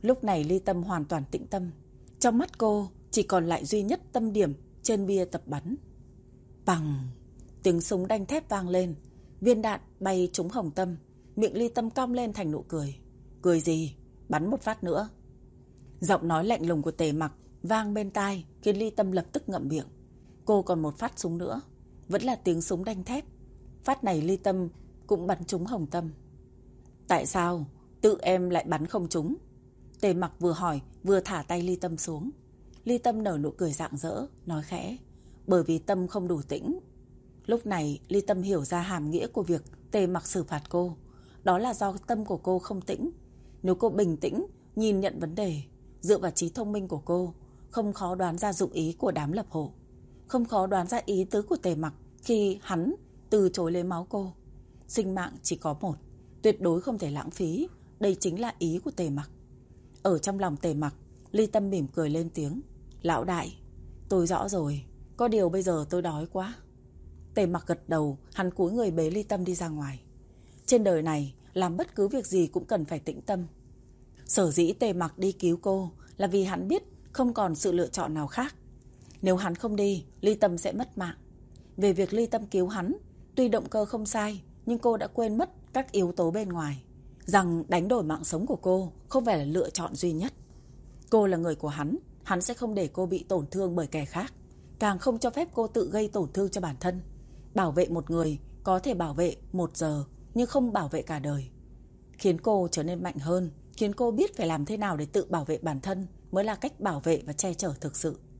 Lúc này Ly Tâm hoàn toàn tĩnh tâm. Trong mắt cô chỉ còn lại duy nhất tâm điểm trên bia tập bắn. Bằng! Tiếng súng đanh thép vang lên. Viên đạn bay trúng Hồng Tâm. Miệng Ly Tâm cong lên thành nụ cười. Cười gì? Bắn một phát nữa. Giọng nói lạnh lùng của Tề Mặc vang bên tai khiến Ly Tâm lập tức ngậm miệng. Cô còn một phát súng nữa. Vẫn là tiếng súng đanh thép. Phát này Ly Tâm cũng bắn trúng Hồng Tâm. Tại sao tự em lại bắn không trúng? Tề Mặc vừa hỏi vừa thả tay Ly Tâm xuống. Ly Tâm nở nụ cười rạng rỡ, nói khẽ. Bởi vì tâm không đủ tĩnh. Lúc này Ly Tâm hiểu ra hàm nghĩa của việc Tề Mặc xử phạt cô. Đó là do tâm của cô không tĩnh. Nếu cô bình tĩnh, nhìn nhận vấn đề, dựa vào trí thông minh của cô, không khó đoán ra dụng ý của đám lập hộ. Không khó đoán ra ý tứ của Tề Mặc khi hắn từ chối lấy máu cô. Sinh mạng chỉ có một, tuyệt đối không thể lãng phí. Đây chính là ý của Tề Mặc. Ở trong lòng Tề Mặc, Ly Tâm mỉm cười lên tiếng. Lão đại, tôi rõ rồi. Có điều bây giờ tôi đói quá. Tề Mặc gật đầu, hắn cúi người bế Ly Tâm đi ra ngoài. Trên đời này, làm bất cứ việc gì cũng cần phải tĩnh tâm. Sở dĩ Tề Mặc đi cứu cô là vì hắn biết không còn sự lựa chọn nào khác. Nếu hắn không đi, Ly Tâm sẽ mất mạng. Về việc Ly Tâm cứu hắn, tuy động cơ không sai, nhưng cô đã quên mất các yếu tố bên ngoài. Rằng đánh đổi mạng sống của cô không phải là lựa chọn duy nhất. Cô là người của hắn sẽ không để cô bị tổn thương bởi kẻ khác. Càng không cho phép cô tự gây tổn thương cho bản thân. Bảo vệ một người có thể bảo vệ 1 giờ, nhưng không bảo vệ cả đời. Khiến cô trở nên mạnh hơn, khiến cô biết phải làm thế nào để tự bảo vệ bản thân mới là cách bảo vệ và che chở thực sự.